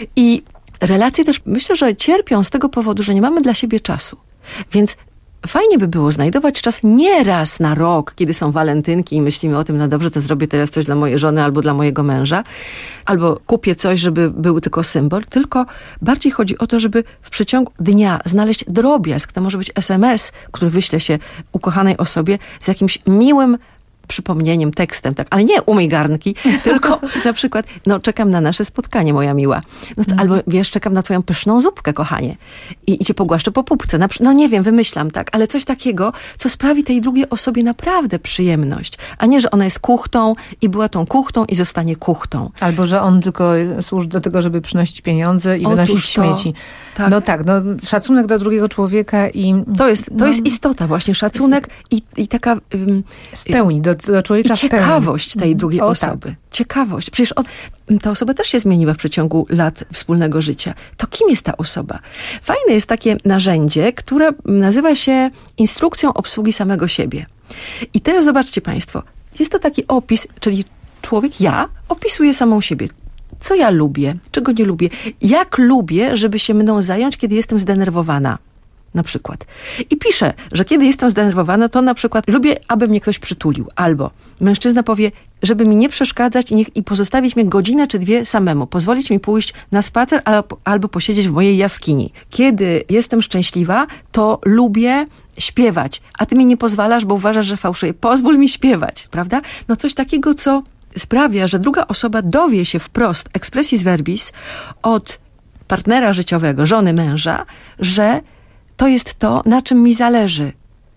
I relacje też myślę, że cierpią z tego powodu, że nie mamy dla siebie czasu. Więc fajnie by było znajdować czas nie raz na rok, kiedy są walentynki i myślimy o tym, no dobrze, to zrobię teraz coś dla mojej żony albo dla mojego męża, albo kupię coś, żeby był tylko symbol, tylko bardziej chodzi o to, żeby w przeciągu dnia znaleźć drobiazg. To może być SMS, który wyśle się ukochanej osobie z jakimś miłym przypomnieniem, tekstem, tak, ale nie umyj garnki, tylko na przykład, no czekam na nasze spotkanie, moja miła. No, albo wiesz, czekam na twoją pyszną zupkę, kochanie. I cię pogłaszczę po pupce. No nie wiem, wymyślam, tak, ale coś takiego, co sprawi tej drugiej osobie naprawdę przyjemność. A nie, że ona jest kuchtą i była tą kuchtą i zostanie kuchtą. Albo, że on tylko służy do tego, żeby przynosić pieniądze i wynosić śmieci. Tak. No tak, no szacunek do drugiego człowieka i... To jest istota właśnie, szacunek i taka... W pełni, do człowieka i ciekawość tej drugiej osoby. Tak. Ciekawość. Przecież ta osoba też się zmieniła w przeciągu lat wspólnego życia. To kim jest ta osoba? Fajne jest takie narzędzie, które nazywa się instrukcją obsługi samego siebie. I teraz zobaczcie Państwo, jest to taki opis, czyli człowiek, ja, opisuje samą siebie. Co ja lubię, czego nie lubię, jak lubię, żeby się mną zająć, kiedy jestem zdenerwowana. Na przykład. I piszę, że kiedy jestem zdenerwowana, to na przykład lubię, aby mnie ktoś przytulił. Albo mężczyzna powie, żeby mi nie przeszkadzać i pozostawić mnie godzinę czy dwie samemu. Pozwolić mi pójść na spacer albo posiedzieć w mojej jaskini. Kiedy jestem szczęśliwa, to lubię śpiewać. A ty mi nie pozwalasz, bo uważasz, że fałszuję. Pozwól mi śpiewać, prawda? No coś takiego, co sprawia, że druga osoba dowie się wprost, expressis verbis, od partnera życiowego, żony, męża, że to jest to, na czym mi zależy.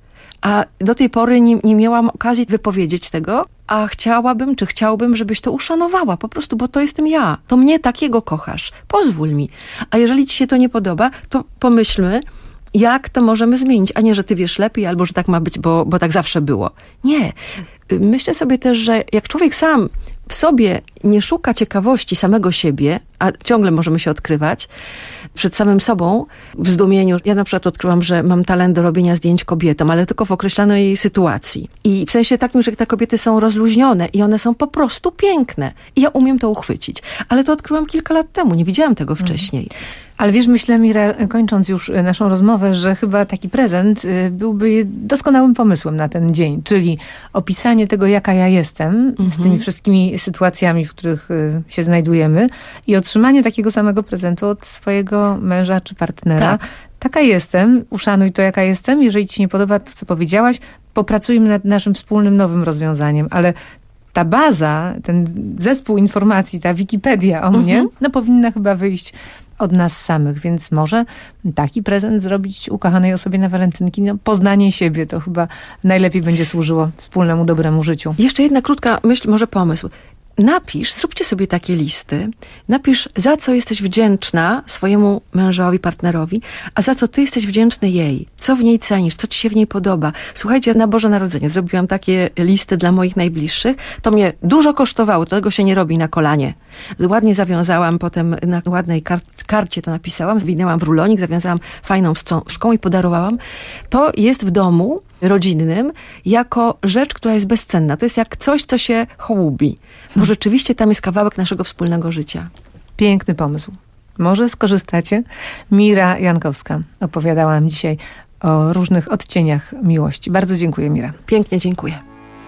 A do tej pory nie miałam okazji wypowiedzieć tego, a chciałbym, żebyś to uszanowała, po prostu, bo to jestem ja. To mnie takiego kochasz. Pozwól mi. A jeżeli ci się to nie podoba, to pomyślmy, jak to możemy zmienić, a nie, że ty wiesz lepiej, albo że tak ma być, bo tak zawsze było. Nie. Myślę sobie też, że jak człowiek sam w sobie nie szuka ciekawości samego siebie, a ciągle możemy się odkrywać przed samym sobą w zdumieniu. Ja na przykład odkryłam, że mam talent do robienia zdjęć kobietom, ale tylko w określonej sytuacji. I w sensie takim, że te kobiety są rozluźnione i one są po prostu piękne. I ja umiem to uchwycić. Ale to odkryłam kilka lat temu, nie widziałam tego wcześniej. Ale wiesz, myślę, Mira, kończąc już naszą rozmowę, że chyba taki prezent byłby doskonałym pomysłem na ten dzień, czyli opisanie tego, jaka ja jestem, z tymi wszystkimi sytuacjami, w których się znajdujemy i otrzymanie takiego samego prezentu od swojego męża czy partnera. Tak. Taka jestem, uszanuj to, jaka jestem. Jeżeli ci nie podoba to, co powiedziałaś, popracujmy nad naszym wspólnym nowym rozwiązaniem, ale ta baza, ten zespół informacji, ta Wikipedia o mnie, no powinna chyba wyjść od nas samych, więc może taki prezent zrobić ukochanej osobie na walentynki. No, poznanie siebie to chyba najlepiej będzie służyło wspólnemu, dobremu życiu. Jeszcze jedna krótka myśl, może pomysł. Zróbcie sobie takie listy, napisz, za co jesteś wdzięczna swojemu mężowi, partnerowi, a za co ty jesteś wdzięczny jej. Co w niej cenisz, co ci się w niej podoba. Słuchajcie, na Boże Narodzenie zrobiłam takie listy dla moich najbliższych. To mnie dużo kosztowało, tego się nie robi na kolanie. Ładnie zawiązałam, potem na ładnej karcie to napisałam, zwinęłam w rulonik, zawiązałam fajną wstążką i podarowałam. To jest w domu rodzinnym jako rzecz, która jest bezcenna. To jest jak coś, co się hołubi. Bo rzeczywiście tam jest kawałek naszego wspólnego życia. Piękny pomysł. Może skorzystacie? Mira Jankowska opowiadała nam dzisiaj o różnych odcieniach miłości. Bardzo dziękuję, Mira. Pięknie dziękuję.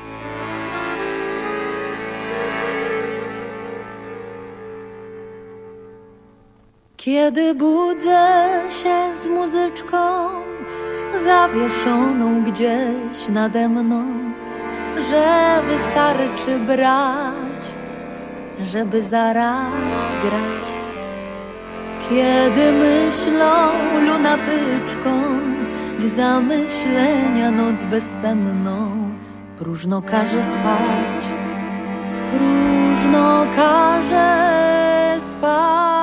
Kiedy budzę się z muzyczką zawieszoną gdzieś nade mną, że wystarczy brać, żeby zaraz grać. Kiedy myślą lunatyczką w zamyślenia noc bezsenną, próżno każe spać, próżno każe spać.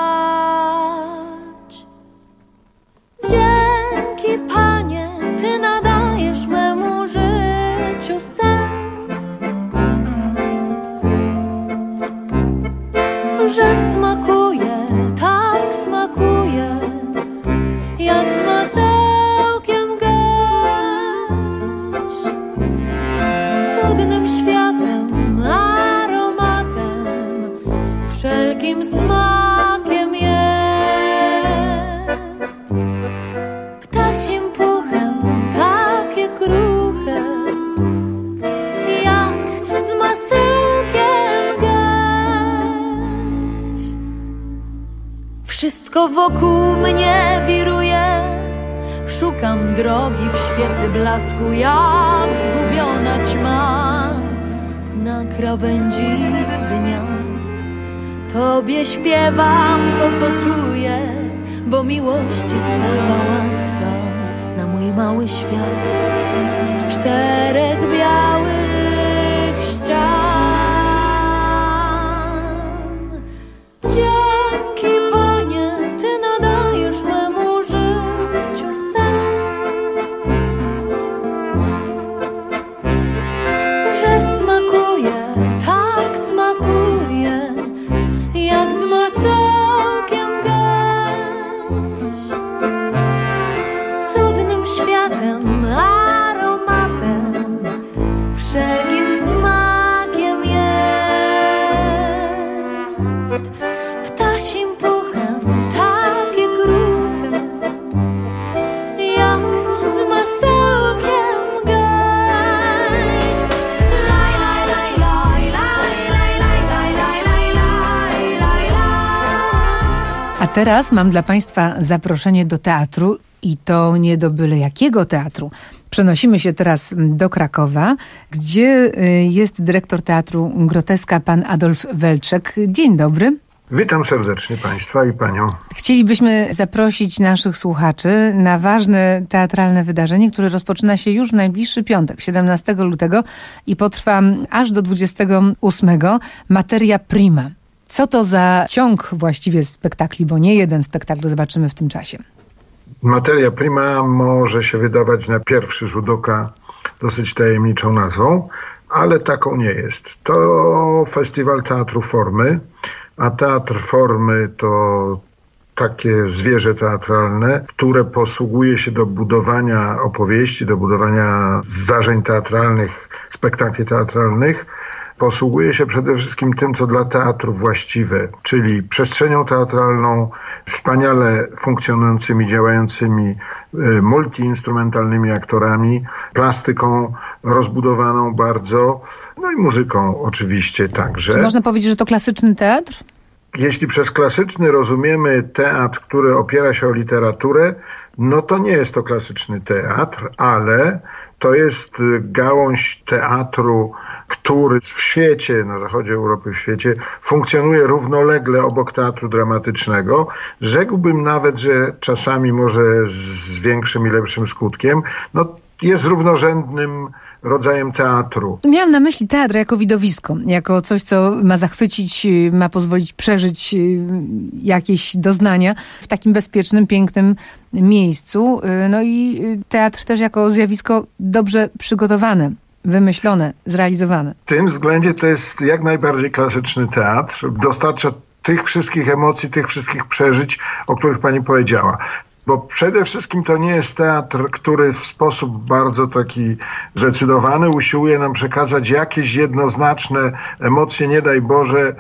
Dzięki, Panie, Ty nadajesz memu życiu sens, że smakuje, tak smakuje, jak z masełkiem gęś, cudnym światem, aromatem, wszelkim smakiem jest. Ptasim puchem, takie kruche, jak z masełkiem gęś. Wszystko wokół mnie wiruje, szukam drogi w świecy blasku, jak zgubiona ćma na krawędzi dnia. Tobie śpiewam to, co czuję, bo miłości spływa łaska na mój mały świat z 4 białych ścian. Dzięki, Panie, Ty nadajesz memu życiu sens, że teraz mam dla Państwa zaproszenie do teatru i to nie do byle jakiego teatru. Przenosimy się teraz do Krakowa, gdzie jest dyrektor Teatru Groteska, pan Adolf Welczek. Dzień dobry. Witam serdecznie Państwa i Panią. Chcielibyśmy zaprosić naszych słuchaczy na ważne teatralne wydarzenie, które rozpoczyna się już w najbliższy piątek, 17 lutego i potrwa aż do 28. Materia Prima. Co to za ciąg właściwie spektakli, bo nie jeden spektakl zobaczymy w tym czasie. Materia Prima może się wydawać na pierwszy rzut oka dosyć tajemniczą nazwą, ale taką nie jest. To festiwal teatru formy, a teatr formy to takie zwierzę teatralne, które posługuje się do budowania opowieści, do budowania zdarzeń teatralnych, spektakli teatralnych. Posługuje się przede wszystkim tym, co dla teatru właściwe, czyli przestrzenią teatralną, wspaniale funkcjonującymi, działającymi, multiinstrumentalnymi aktorami, plastyką rozbudowaną bardzo, no i muzyką oczywiście także. Czy można powiedzieć, że to klasyczny teatr? Jeśli przez klasyczny rozumiemy teatr, który opiera się o literaturę, no to nie jest to klasyczny teatr, ale to jest gałąź teatru, który w świecie, na zachodzie Europy, w świecie, funkcjonuje równolegle obok teatru dramatycznego. Rzekłbym nawet, że czasami może z większym i lepszym skutkiem, no jest równorzędnym rodzajem teatru. Miałam na myśli teatr jako widowisko, jako coś, co ma zachwycić, ma pozwolić przeżyć jakieś doznania w takim bezpiecznym, pięknym miejscu. No i teatr też jako zjawisko dobrze przygotowane, wymyślone, zrealizowane. W tym względzie to jest jak najbardziej klasyczny teatr. Dostarcza tych wszystkich emocji, tych wszystkich przeżyć, o których Pani powiedziała. Bo przede wszystkim to nie jest teatr, który w sposób bardzo taki zdecydowany usiłuje nam przekazać jakieś jednoznaczne emocje, nie daj Boże,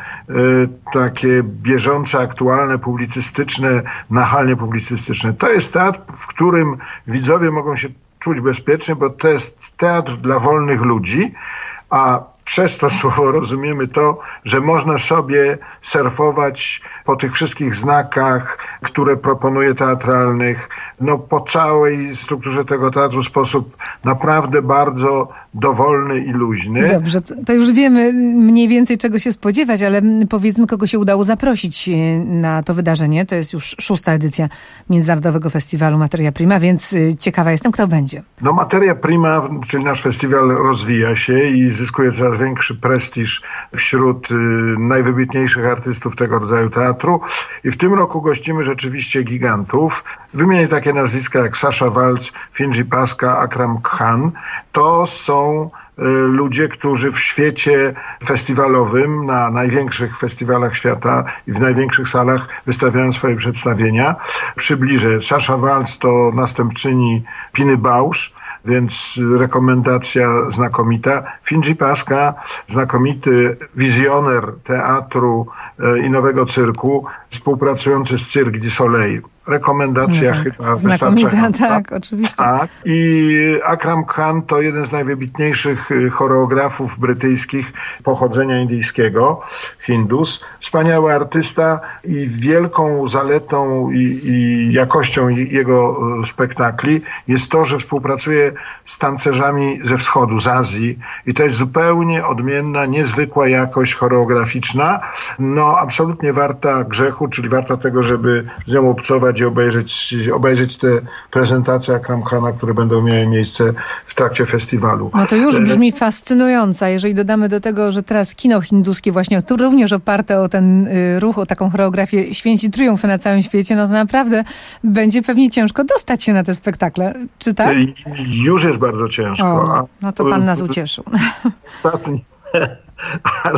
takie bieżące, aktualne, publicystyczne, nachalnie publicystyczne. To jest teatr, w którym widzowie mogą się czuć bezpiecznie, bo to jest teatr dla wolnych ludzi, a przez to słowo rozumiemy to, że można sobie surfować po tych wszystkich znakach, które proponuje teatralnych, no po całej strukturze tego teatru w sposób naprawdę bardzo dowolny i luźny. Dobrze, to już wiemy mniej więcej czego się spodziewać, ale powiedzmy, kogo się udało zaprosić na to wydarzenie. To jest już 6. edycja Międzynarodowego Festiwalu Materia Prima, więc ciekawa jestem, kto będzie. No Materia Prima, czyli nasz festiwal, rozwija się i zyskuje coraz większy prestiż wśród najwybitniejszych artystów tego rodzaju teatru i w tym roku gościmy rzeczywiście gigantów. Wymienię takie nazwiska jak Sasha Waltz, Finji Pasca, Akram Khan. To są ludzie, którzy w świecie festiwalowym, na największych festiwalach świata i w największych salach wystawiają swoje przedstawienia. Przybliżę. Sasha Waltz to następczyni Piny Bausch, więc rekomendacja znakomita. Finji Pasca, znakomity wizjoner teatru i nowego cyrku, współpracujący z Cirque du Soleil. Rekomendacja chyba wystarczająca. Tak, oczywiście. Tak. I Akram Khan to jeden z najwybitniejszych choreografów brytyjskich pochodzenia indyjskiego, Hindus. Wspaniały artysta i wielką zaletą i jakością jego spektakli jest to, że współpracuje z tancerzami ze wschodu, z Azji i to jest zupełnie odmienna, niezwykła jakość choreograficzna. No absolutnie warta grzechu, czyli warta tego, żeby z nią obcować i obejrzeć te prezentacje Akram Khana, które będą miały miejsce w trakcie festiwalu. No to już brzmi fascynująco. Jeżeli dodamy do tego, że teraz kino hinduskie właśnie, tu również oparte o ten ruch, o taką choreografię, święci triumfy na całym świecie, no to naprawdę będzie pewnie ciężko dostać się na te spektakle. Czy tak? Już jest bardzo ciężko. No to pan nas ucieszył. Ale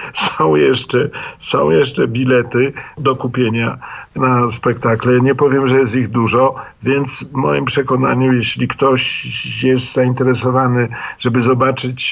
są jeszcze bilety do kupienia na spektakle. Nie powiem, że jest ich dużo, więc w moim przekonaniu, jeśli ktoś jest zainteresowany, żeby zobaczyć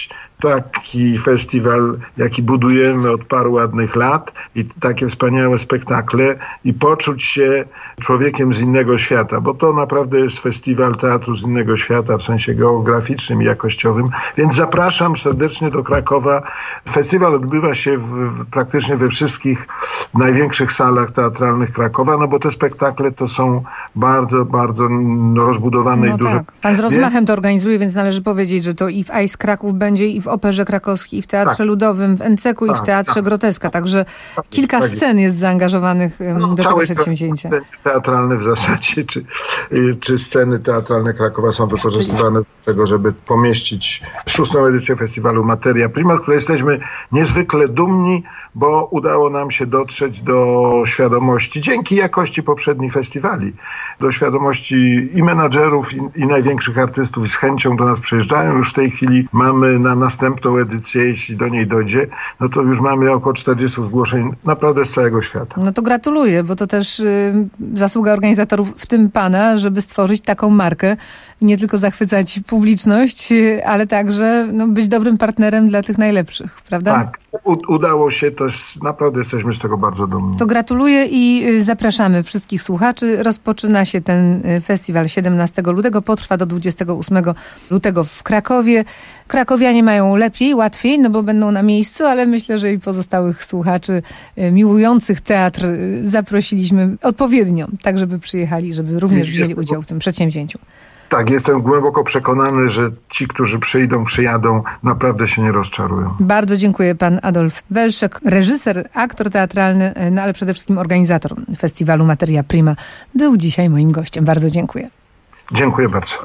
taki festiwal, jaki budujemy od paru ładnych lat i takie wspaniałe spektakle i poczuć się człowiekiem z innego świata, bo to naprawdę jest festiwal teatru z innego świata w sensie geograficznym i jakościowym, więc zapraszam serdecznie do Krakowa. Festiwal odbywa się praktycznie we wszystkich największych salach teatralnych Krakowa, no bo te spektakle to są bardzo, bardzo rozbudowane i duże. Tak. Pan z rozmachem to organizuje, więc należy powiedzieć, że to i w Ice Kraków będzie, i w Operze Krakowskiej, i w Teatrze Ludowym, w Enceku, i w Teatrze Groteska. Także kilka scen jest zaangażowanych do tego przedsięwzięcia. Teatralne w zasadzie, czy sceny teatralne Krakowa są wykorzystywane do tego, żeby pomieścić 6. edycję festiwalu Materia Prima, z której jesteśmy niezwykle dumni, bo udało nam się dotrzeć do świadomości, dzięki jakości poprzednich festiwali, do świadomości i menadżerów, i największych artystów, i z chęcią do nas przyjeżdżają. Już w tej chwili mamy na następną edycję, jeśli do niej dojdzie, no to już mamy około 40 zgłoszeń naprawdę z całego świata. No to gratuluję, bo to też zasługa organizatorów, w tym pana, żeby stworzyć taką markę i nie tylko zachwycać publiczność, ale także być dobrym partnerem dla tych najlepszych, prawda? Tak, udało się, to naprawdę jesteśmy z tego bardzo dumni. To gratuluję i zapraszamy wszystkich słuchaczy. Rozpoczyna się ten festiwal 17 lutego, potrwa do 28 lutego w Krakowie. Krakowianie mają lepiej, łatwiej, no bo będą na miejscu, ale myślę, że i pozostałych słuchaczy miłujących teatr zaprosiliśmy odpowiednio, tak żeby przyjechali, żeby również wzięli udział w tym przedsięwzięciu. Tak, jestem głęboko przekonany, że ci, którzy przyjadą, naprawdę się nie rozczarują. Bardzo dziękuję. Pan Adolf Welszek, reżyser, aktor teatralny, ale przede wszystkim organizator festiwalu Materia Prima, był dzisiaj moim gościem. Bardzo dziękuję. Dziękuję bardzo.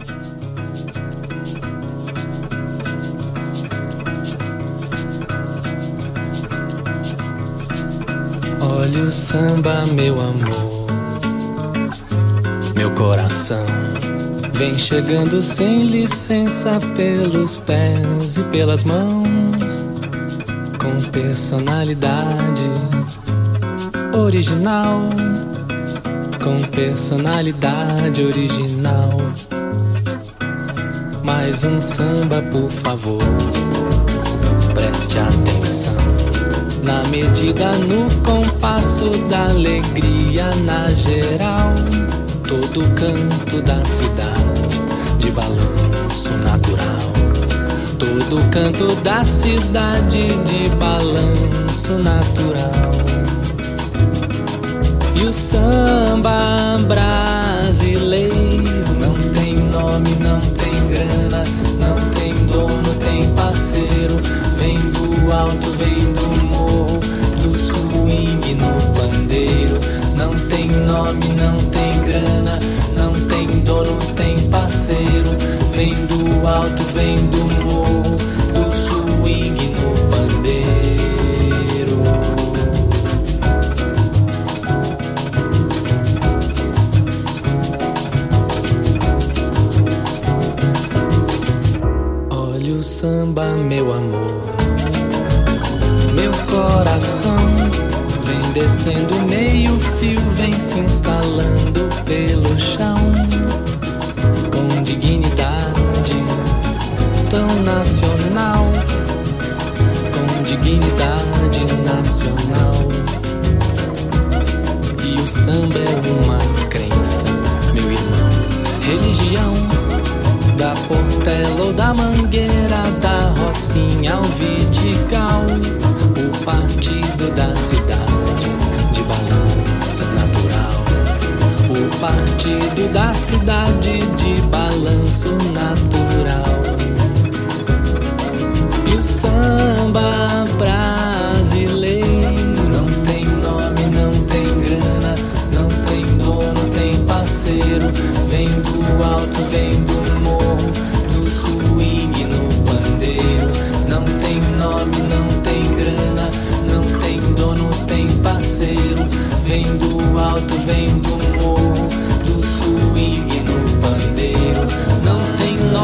Olha o samba, meu amor, meu coração vem chegando sem licença pelos pés e pelas mãos, com personalidade original, com personalidade original. Mais samba, por favor, preste atenção. Na medida, no compasso da alegria, na geral, todo canto da cidade de balanço natural. Todo canto da cidade de balanço natural. E o samba brasileiro não tem nome, não tem grana, não tem dono, tem parceiro. Vem do alto, vem do morro, do swing no pandeiro. Não tem nome, não tem grana, não tem dono, tem parceiro. Vem do alto, vem do morro, do swing no pandeiro. Olha o samba, meu amor, meu coração vem descendo meio fio, vem se instalando pelo chão, com dignidade tão nacional, com dignidade nacional. E o samba é uma crença, meu irmão, religião, da Portela ou da Mangueira, da Rocinha ao Vidigal, o partido da cidade de balanço natural, o partido da cidade de balanço natural. E o samba brasileiro não tem nome, não tem grana, não tem dono, tem parceiro. Vem do alto, vem do morro, do swing no pandeiro. Não tem nome, não tem grana, não tem dono, tem parceiro. Vem do alto, vem do morro, do swing no pandeiro. Não tem nome.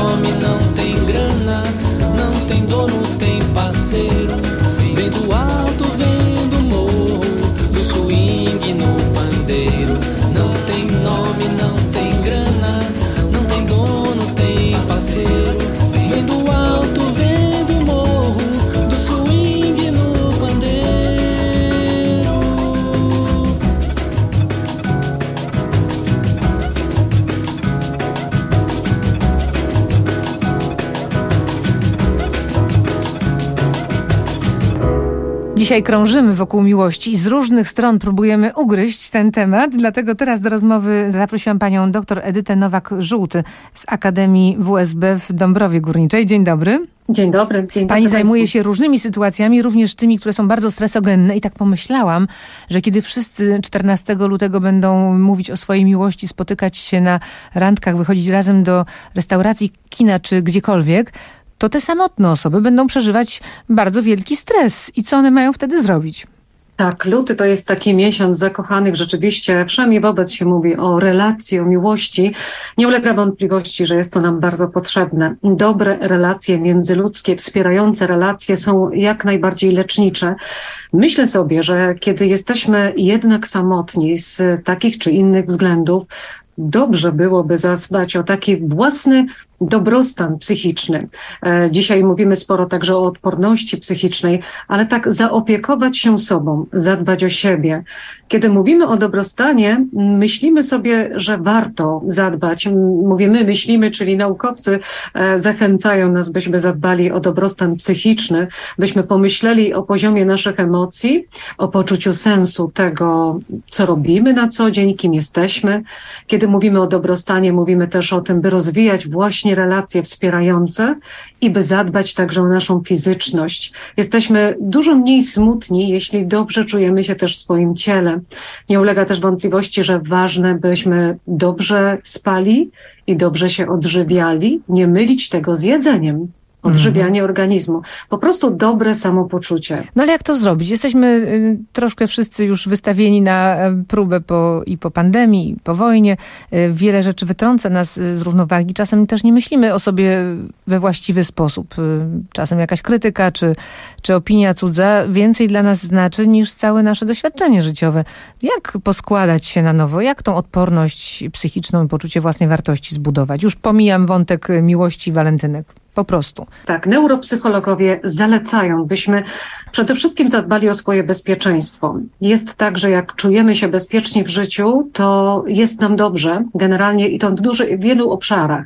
Dzisiaj krążymy wokół miłości i z różnych stron próbujemy ugryźć ten temat, dlatego teraz do rozmowy zaprosiłam panią dr Edytę Nowak-Żółty z Akademii WSB w Dąbrowie Górniczej. Dzień dobry. Dzień dobry. Pani zajmuje się różnymi sytuacjami, również tymi, które są bardzo stresogenne i tak pomyślałam, że kiedy wszyscy 14 lutego będą mówić o swojej miłości, spotykać się na randkach, wychodzić razem do restauracji, kina czy gdziekolwiek, to te samotne osoby będą przeżywać bardzo wielki stres. I co one mają wtedy zrobić? Tak, luty to jest taki miesiąc zakochanych. Rzeczywiście wszędzie wobec się mówi o relacji, o miłości. Nie ulega wątpliwości, że jest to nam bardzo potrzebne. Dobre relacje międzyludzkie, wspierające relacje są jak najbardziej lecznicze. Myślę sobie, że kiedy jesteśmy jednak samotni z takich czy innych względów, dobrze byłoby zadbać o taki własny dobrostan psychiczny. Dzisiaj mówimy sporo także o odporności psychicznej, ale tak zaopiekować się sobą, zadbać o siebie. Kiedy mówimy o dobrostanie, myślimy sobie, że warto zadbać. Myślimy, czyli naukowcy zachęcają nas, byśmy zadbali o dobrostan psychiczny, byśmy pomyśleli o poziomie naszych emocji, o poczuciu sensu tego, co robimy na co dzień, kim jesteśmy. Kiedy mówimy o dobrostanie, mówimy też o tym, by rozwijać właśnie relacje wspierające i by zadbać także o naszą fizyczność. Jesteśmy dużo mniej smutni, jeśli dobrze czujemy się też w swoim ciele. Nie ulega też wątpliwości, że ważne, byśmy dobrze spali i dobrze się odżywiali, nie mylić tego z jedzeniem. Odżywianie organizmu. Po prostu dobre samopoczucie. No ale jak to zrobić? Jesteśmy troszkę wszyscy już wystawieni na próbę po pandemii, i po wojnie. Wiele rzeczy wytrąca nas z równowagi. Czasem też nie myślimy o sobie we właściwy sposób. Czasem jakaś krytyka czy opinia cudza więcej dla nas znaczy niż całe nasze doświadczenie życiowe. Jak poskładać się na nowo? Jak tą odporność psychiczną i poczucie własnej wartości zbudować? Już pomijam wątek miłości i walentynek. Po prostu. Tak, neuropsychologowie zalecają, byśmy przede wszystkim zadbali o swoje bezpieczeństwo. Jest tak, że jak czujemy się bezpiecznie w życiu, to jest nam dobrze, generalnie i to w wielu obszarach.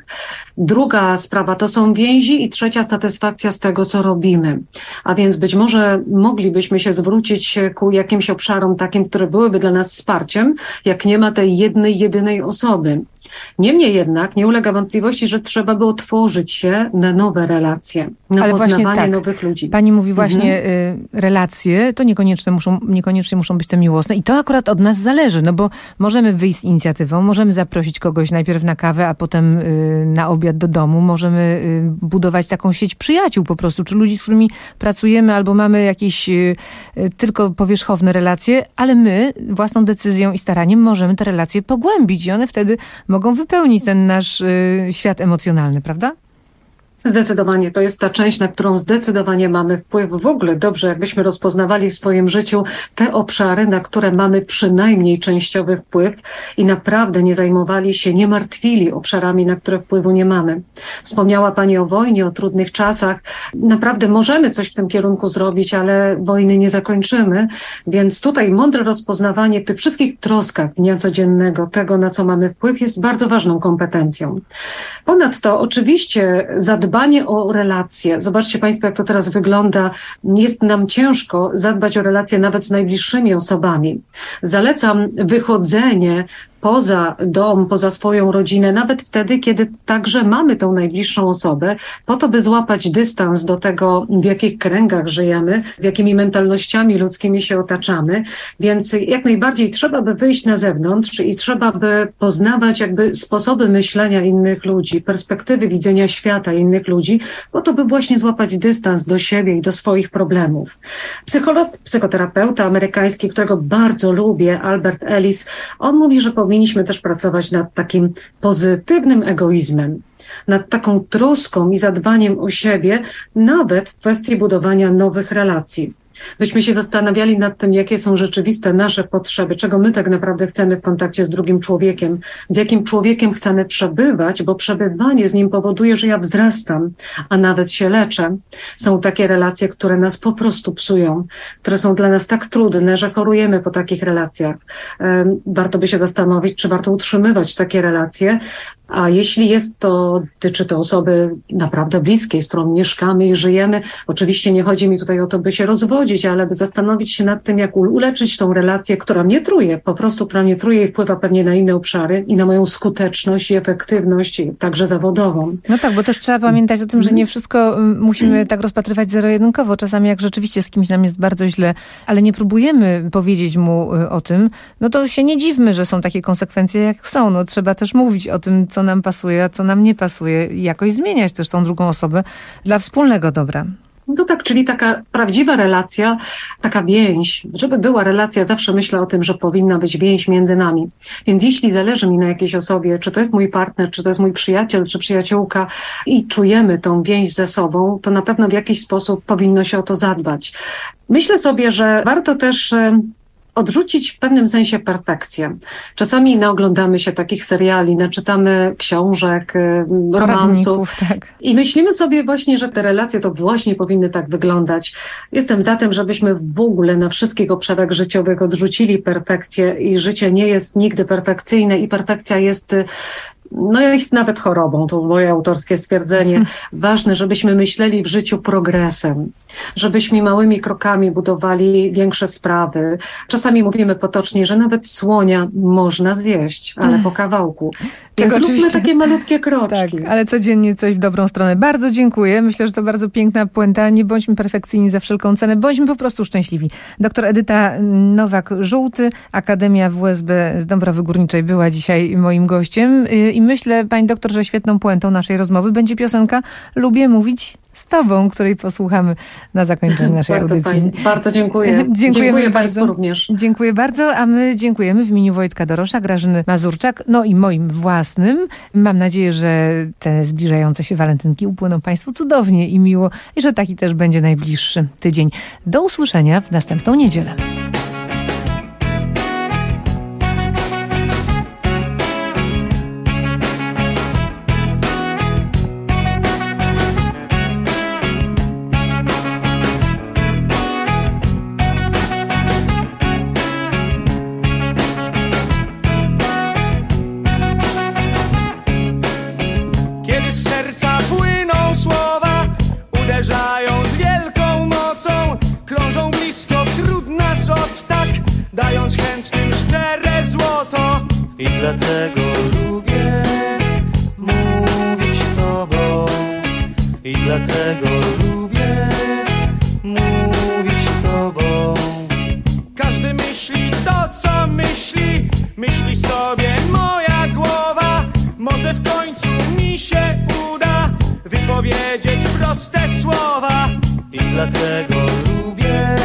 Druga sprawa to są więzi i trzecia satysfakcja z tego, co robimy. A więc być może moglibyśmy się zwrócić ku jakimś obszarom takim, które byłyby dla nas wsparciem, jak nie ma tej jedynej osoby. Niemniej jednak nie ulega wątpliwości, że trzeba by otworzyć się na nowe relacje, na poznawanie nowych ludzi. Pani mówi właśnie relacje, to niekoniecznie muszą być te miłosne i to akurat od nas zależy, no bo możemy wyjść z inicjatywą, możemy zaprosić kogoś najpierw na kawę, a potem na obiad do domu, możemy budować taką sieć przyjaciół po prostu, czy ludzi, z którymi pracujemy albo mamy jakieś tylko powierzchowne relacje, ale my własną decyzją i staraniem możemy te relacje pogłębić i one wtedy mogą wypełnić ten nasz świat emocjonalny, prawda? Zdecydowanie. To jest ta część, na którą zdecydowanie mamy wpływ. W ogóle dobrze, jakbyśmy rozpoznawali w swoim życiu te obszary, na które mamy przynajmniej częściowy wpływ i naprawdę nie zajmowali się, nie martwili obszarami, na które wpływu nie mamy. Wspomniała Pani o wojnie, o trudnych czasach. Naprawdę możemy coś w tym kierunku zrobić, ale wojny nie zakończymy. Więc tutaj mądre rozpoznawanie w tych wszystkich troskach dnia codziennego, tego, na co mamy wpływ, jest bardzo ważną kompetencją. Ponadto oczywiście zadbanie o relacje. Zobaczcie Państwo, jak to teraz wygląda. Jest nam ciężko zadbać o relacje nawet z najbliższymi osobami. Zalecam wychodzenie poza dom, poza swoją rodzinę, nawet wtedy, kiedy także mamy tą najbliższą osobę, po to, by złapać dystans do tego, w jakich kręgach żyjemy, z jakimi mentalnościami ludzkimi się otaczamy. Więc jak najbardziej trzeba by wyjść na zewnątrz i trzeba by poznawać jakby sposoby myślenia innych ludzi, perspektywy widzenia świata innych ludzi, po to, by właśnie złapać dystans do siebie i do swoich problemów. Psychoterapeuta amerykański, którego bardzo lubię, Albert Ellis, on mówi, że powinniśmy też pracować nad takim pozytywnym egoizmem, nad taką troską i zadbaniem o siebie, nawet w kwestii budowania nowych relacji. Byśmy się zastanawiali nad tym, jakie są rzeczywiste nasze potrzeby, czego my tak naprawdę chcemy w kontakcie z drugim człowiekiem, z jakim człowiekiem chcemy przebywać, bo przebywanie z nim powoduje, że ja wzrastam, a nawet się leczę. Są takie relacje, które nas po prostu psują, które są dla nas tak trudne, że chorujemy po takich relacjach. Warto by się zastanowić, czy warto utrzymywać takie relacje, A jeśli dotyczy to osoby naprawdę bliskiej, z którą mieszkamy i żyjemy, oczywiście nie chodzi mi tutaj o to, by się rozwodzić, ale by zastanowić się nad tym, jak uleczyć tą relację, która mnie truje, po prostu która mnie truje i wpływa pewnie na inne obszary i na moją skuteczność i efektywność, także zawodową. No tak, bo też trzeba pamiętać o tym, że nie wszystko musimy tak rozpatrywać zero-jedynkowo. Czasami jak rzeczywiście z kimś nam jest bardzo źle, ale nie próbujemy powiedzieć mu o tym, no to się nie dziwmy, że są takie konsekwencje, jak są. No trzeba też mówić o tym, co nam pasuje, a co nam nie pasuje i jakoś zmieniać też tą drugą osobę dla wspólnego dobra. No tak, czyli taka prawdziwa relacja, taka więź. Żeby była relacja, zawsze myślę o tym, że powinna być więź między nami. Więc jeśli zależy mi na jakiejś osobie, czy to jest mój partner, czy to jest mój przyjaciel, czy przyjaciółka i czujemy tą więź ze sobą, to na pewno w jakiś sposób powinno się o to zadbać. Myślę sobie, że warto też odrzucić w pewnym sensie perfekcję. Czasami naoglądamy się takich seriali, naczytamy książek, romansów tak. I myślimy sobie właśnie, że te relacje to właśnie powinny tak wyglądać. Jestem za tym, żebyśmy w ogóle na wszystkich obszarach życiowych odrzucili perfekcję i życie nie jest nigdy perfekcyjne i perfekcja jest nawet chorobą, to moje autorskie stwierdzenie. Ważne, żebyśmy myśleli w życiu progresem, żebyśmy małymi krokami budowali większe sprawy. Czasami mówimy potocznie, że nawet słonia można zjeść, ale po kawałku. Więc zróbmy takie malutkie kroczki. Tak, ale codziennie coś w dobrą stronę. Bardzo dziękuję. Myślę, że to bardzo piękna puenta. Nie bądźmy perfekcyjni za wszelką cenę. Bądźmy po prostu szczęśliwi. Doktor Edyta Nowak-Żółty, Akademia WSB z Dąbrowy Górniczej była dzisiaj moim gościem. I myślę, pani doktor, że świetną puentą naszej rozmowy będzie piosenka Lubię mówić z tobą, której posłuchamy na zakończenie naszej audycji. Fajnie. Bardzo dziękuję. Dziękuję Państwu również. Dziękuję bardzo, a my dziękujemy w imieniu Wojtka Dorosza, Grażyny Mazurczak, i moim własnym. Mam nadzieję, że te zbliżające się walentynki upłyną Państwu cudownie i miło i że taki też będzie najbliższy tydzień. Do usłyszenia w następną niedzielę. Dając chętnym szczere złoto. I dlatego lubię mówić z tobą. I dlatego lubię mówić z tobą. Każdy myśli to, co myśli. Myśli sobie moja głowa. Może w końcu mi się uda wypowiedzieć proste słowa. I dlatego lubię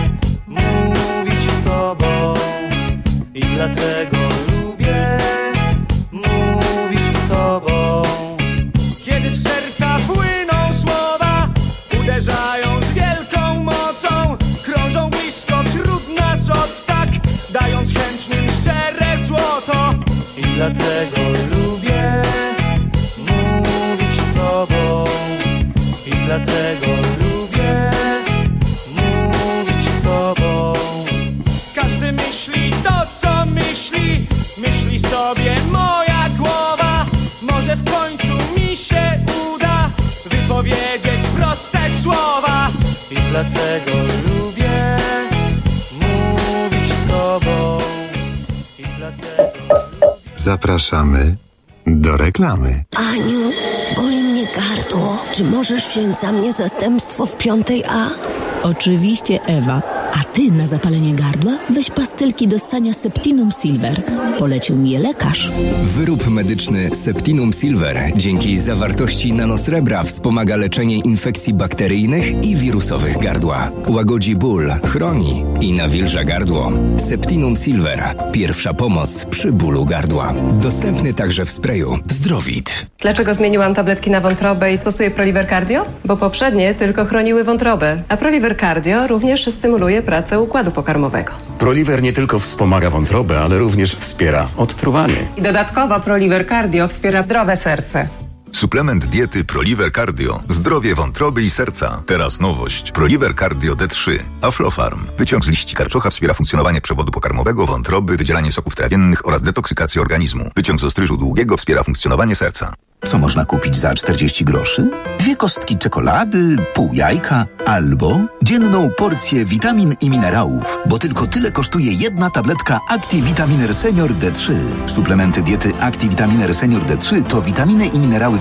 mówić z tobą. I dlatego lubię mówić z tobą. Kiedy z serca płyną słowa, uderzają z wielką mocą, krążą blisko wśród nas od tak, dając chętnym szczere złoto. I dlatego lubię mówić z tobą. I dlatego lubię mówić z tobą. Każdy myśli to, co myśli. Myśli sobie moja głowa. Może w końcu mi się uda wypowiedzieć proste słowa. I dlatego lubię mówić z tobą. I dlatego Zapraszamy do reklamy. Aniu, boli mnie gardło. Czy możesz wziąć za mnie zastępstwo w 5A? Oczywiście, Ewa. A ty na zapalenie gardła weź pastylki do ssania Septinum Silver. Polecił mi je lekarz. Wyrób medyczny Septinum Silver dzięki zawartości nanosrebra wspomaga leczenie infekcji bakteryjnych i wirusowych gardła. Łagodzi ból, chroni i nawilża gardło. Septinum Silver. Pierwsza pomoc przy bólu gardła. Dostępny także w sprayu Zdrowit. Dlaczego zmieniłam tabletki na wątrobę i stosuję Proliver Cardio? Bo poprzednie tylko chroniły wątrobę, a Proliver Cardio również stymuluje pracę układu pokarmowego. Proliver nie tylko wspomaga wątrobę, ale również wspiera odtruwanie. I dodatkowo Proliver Cardio wspiera zdrowe serce. Suplement diety ProLiver Cardio. Zdrowie wątroby i serca. Teraz nowość. ProLiver Cardio D3. Aflofarm. Wyciąg z liści karczocha wspiera funkcjonowanie przewodu pokarmowego, wątroby, wydzielanie soków trawiennych oraz detoksykację organizmu. Wyciąg z ostryżu długiego wspiera funkcjonowanie serca. Co można kupić za 40 groszy? 2 kostki czekolady, pół jajka albo dzienną porcję witamin i minerałów, bo tylko tyle kosztuje jedna tabletka ActiVitaminer Senior D3. Suplementy diety ActiVitaminer Senior D3 to witaminy i minerały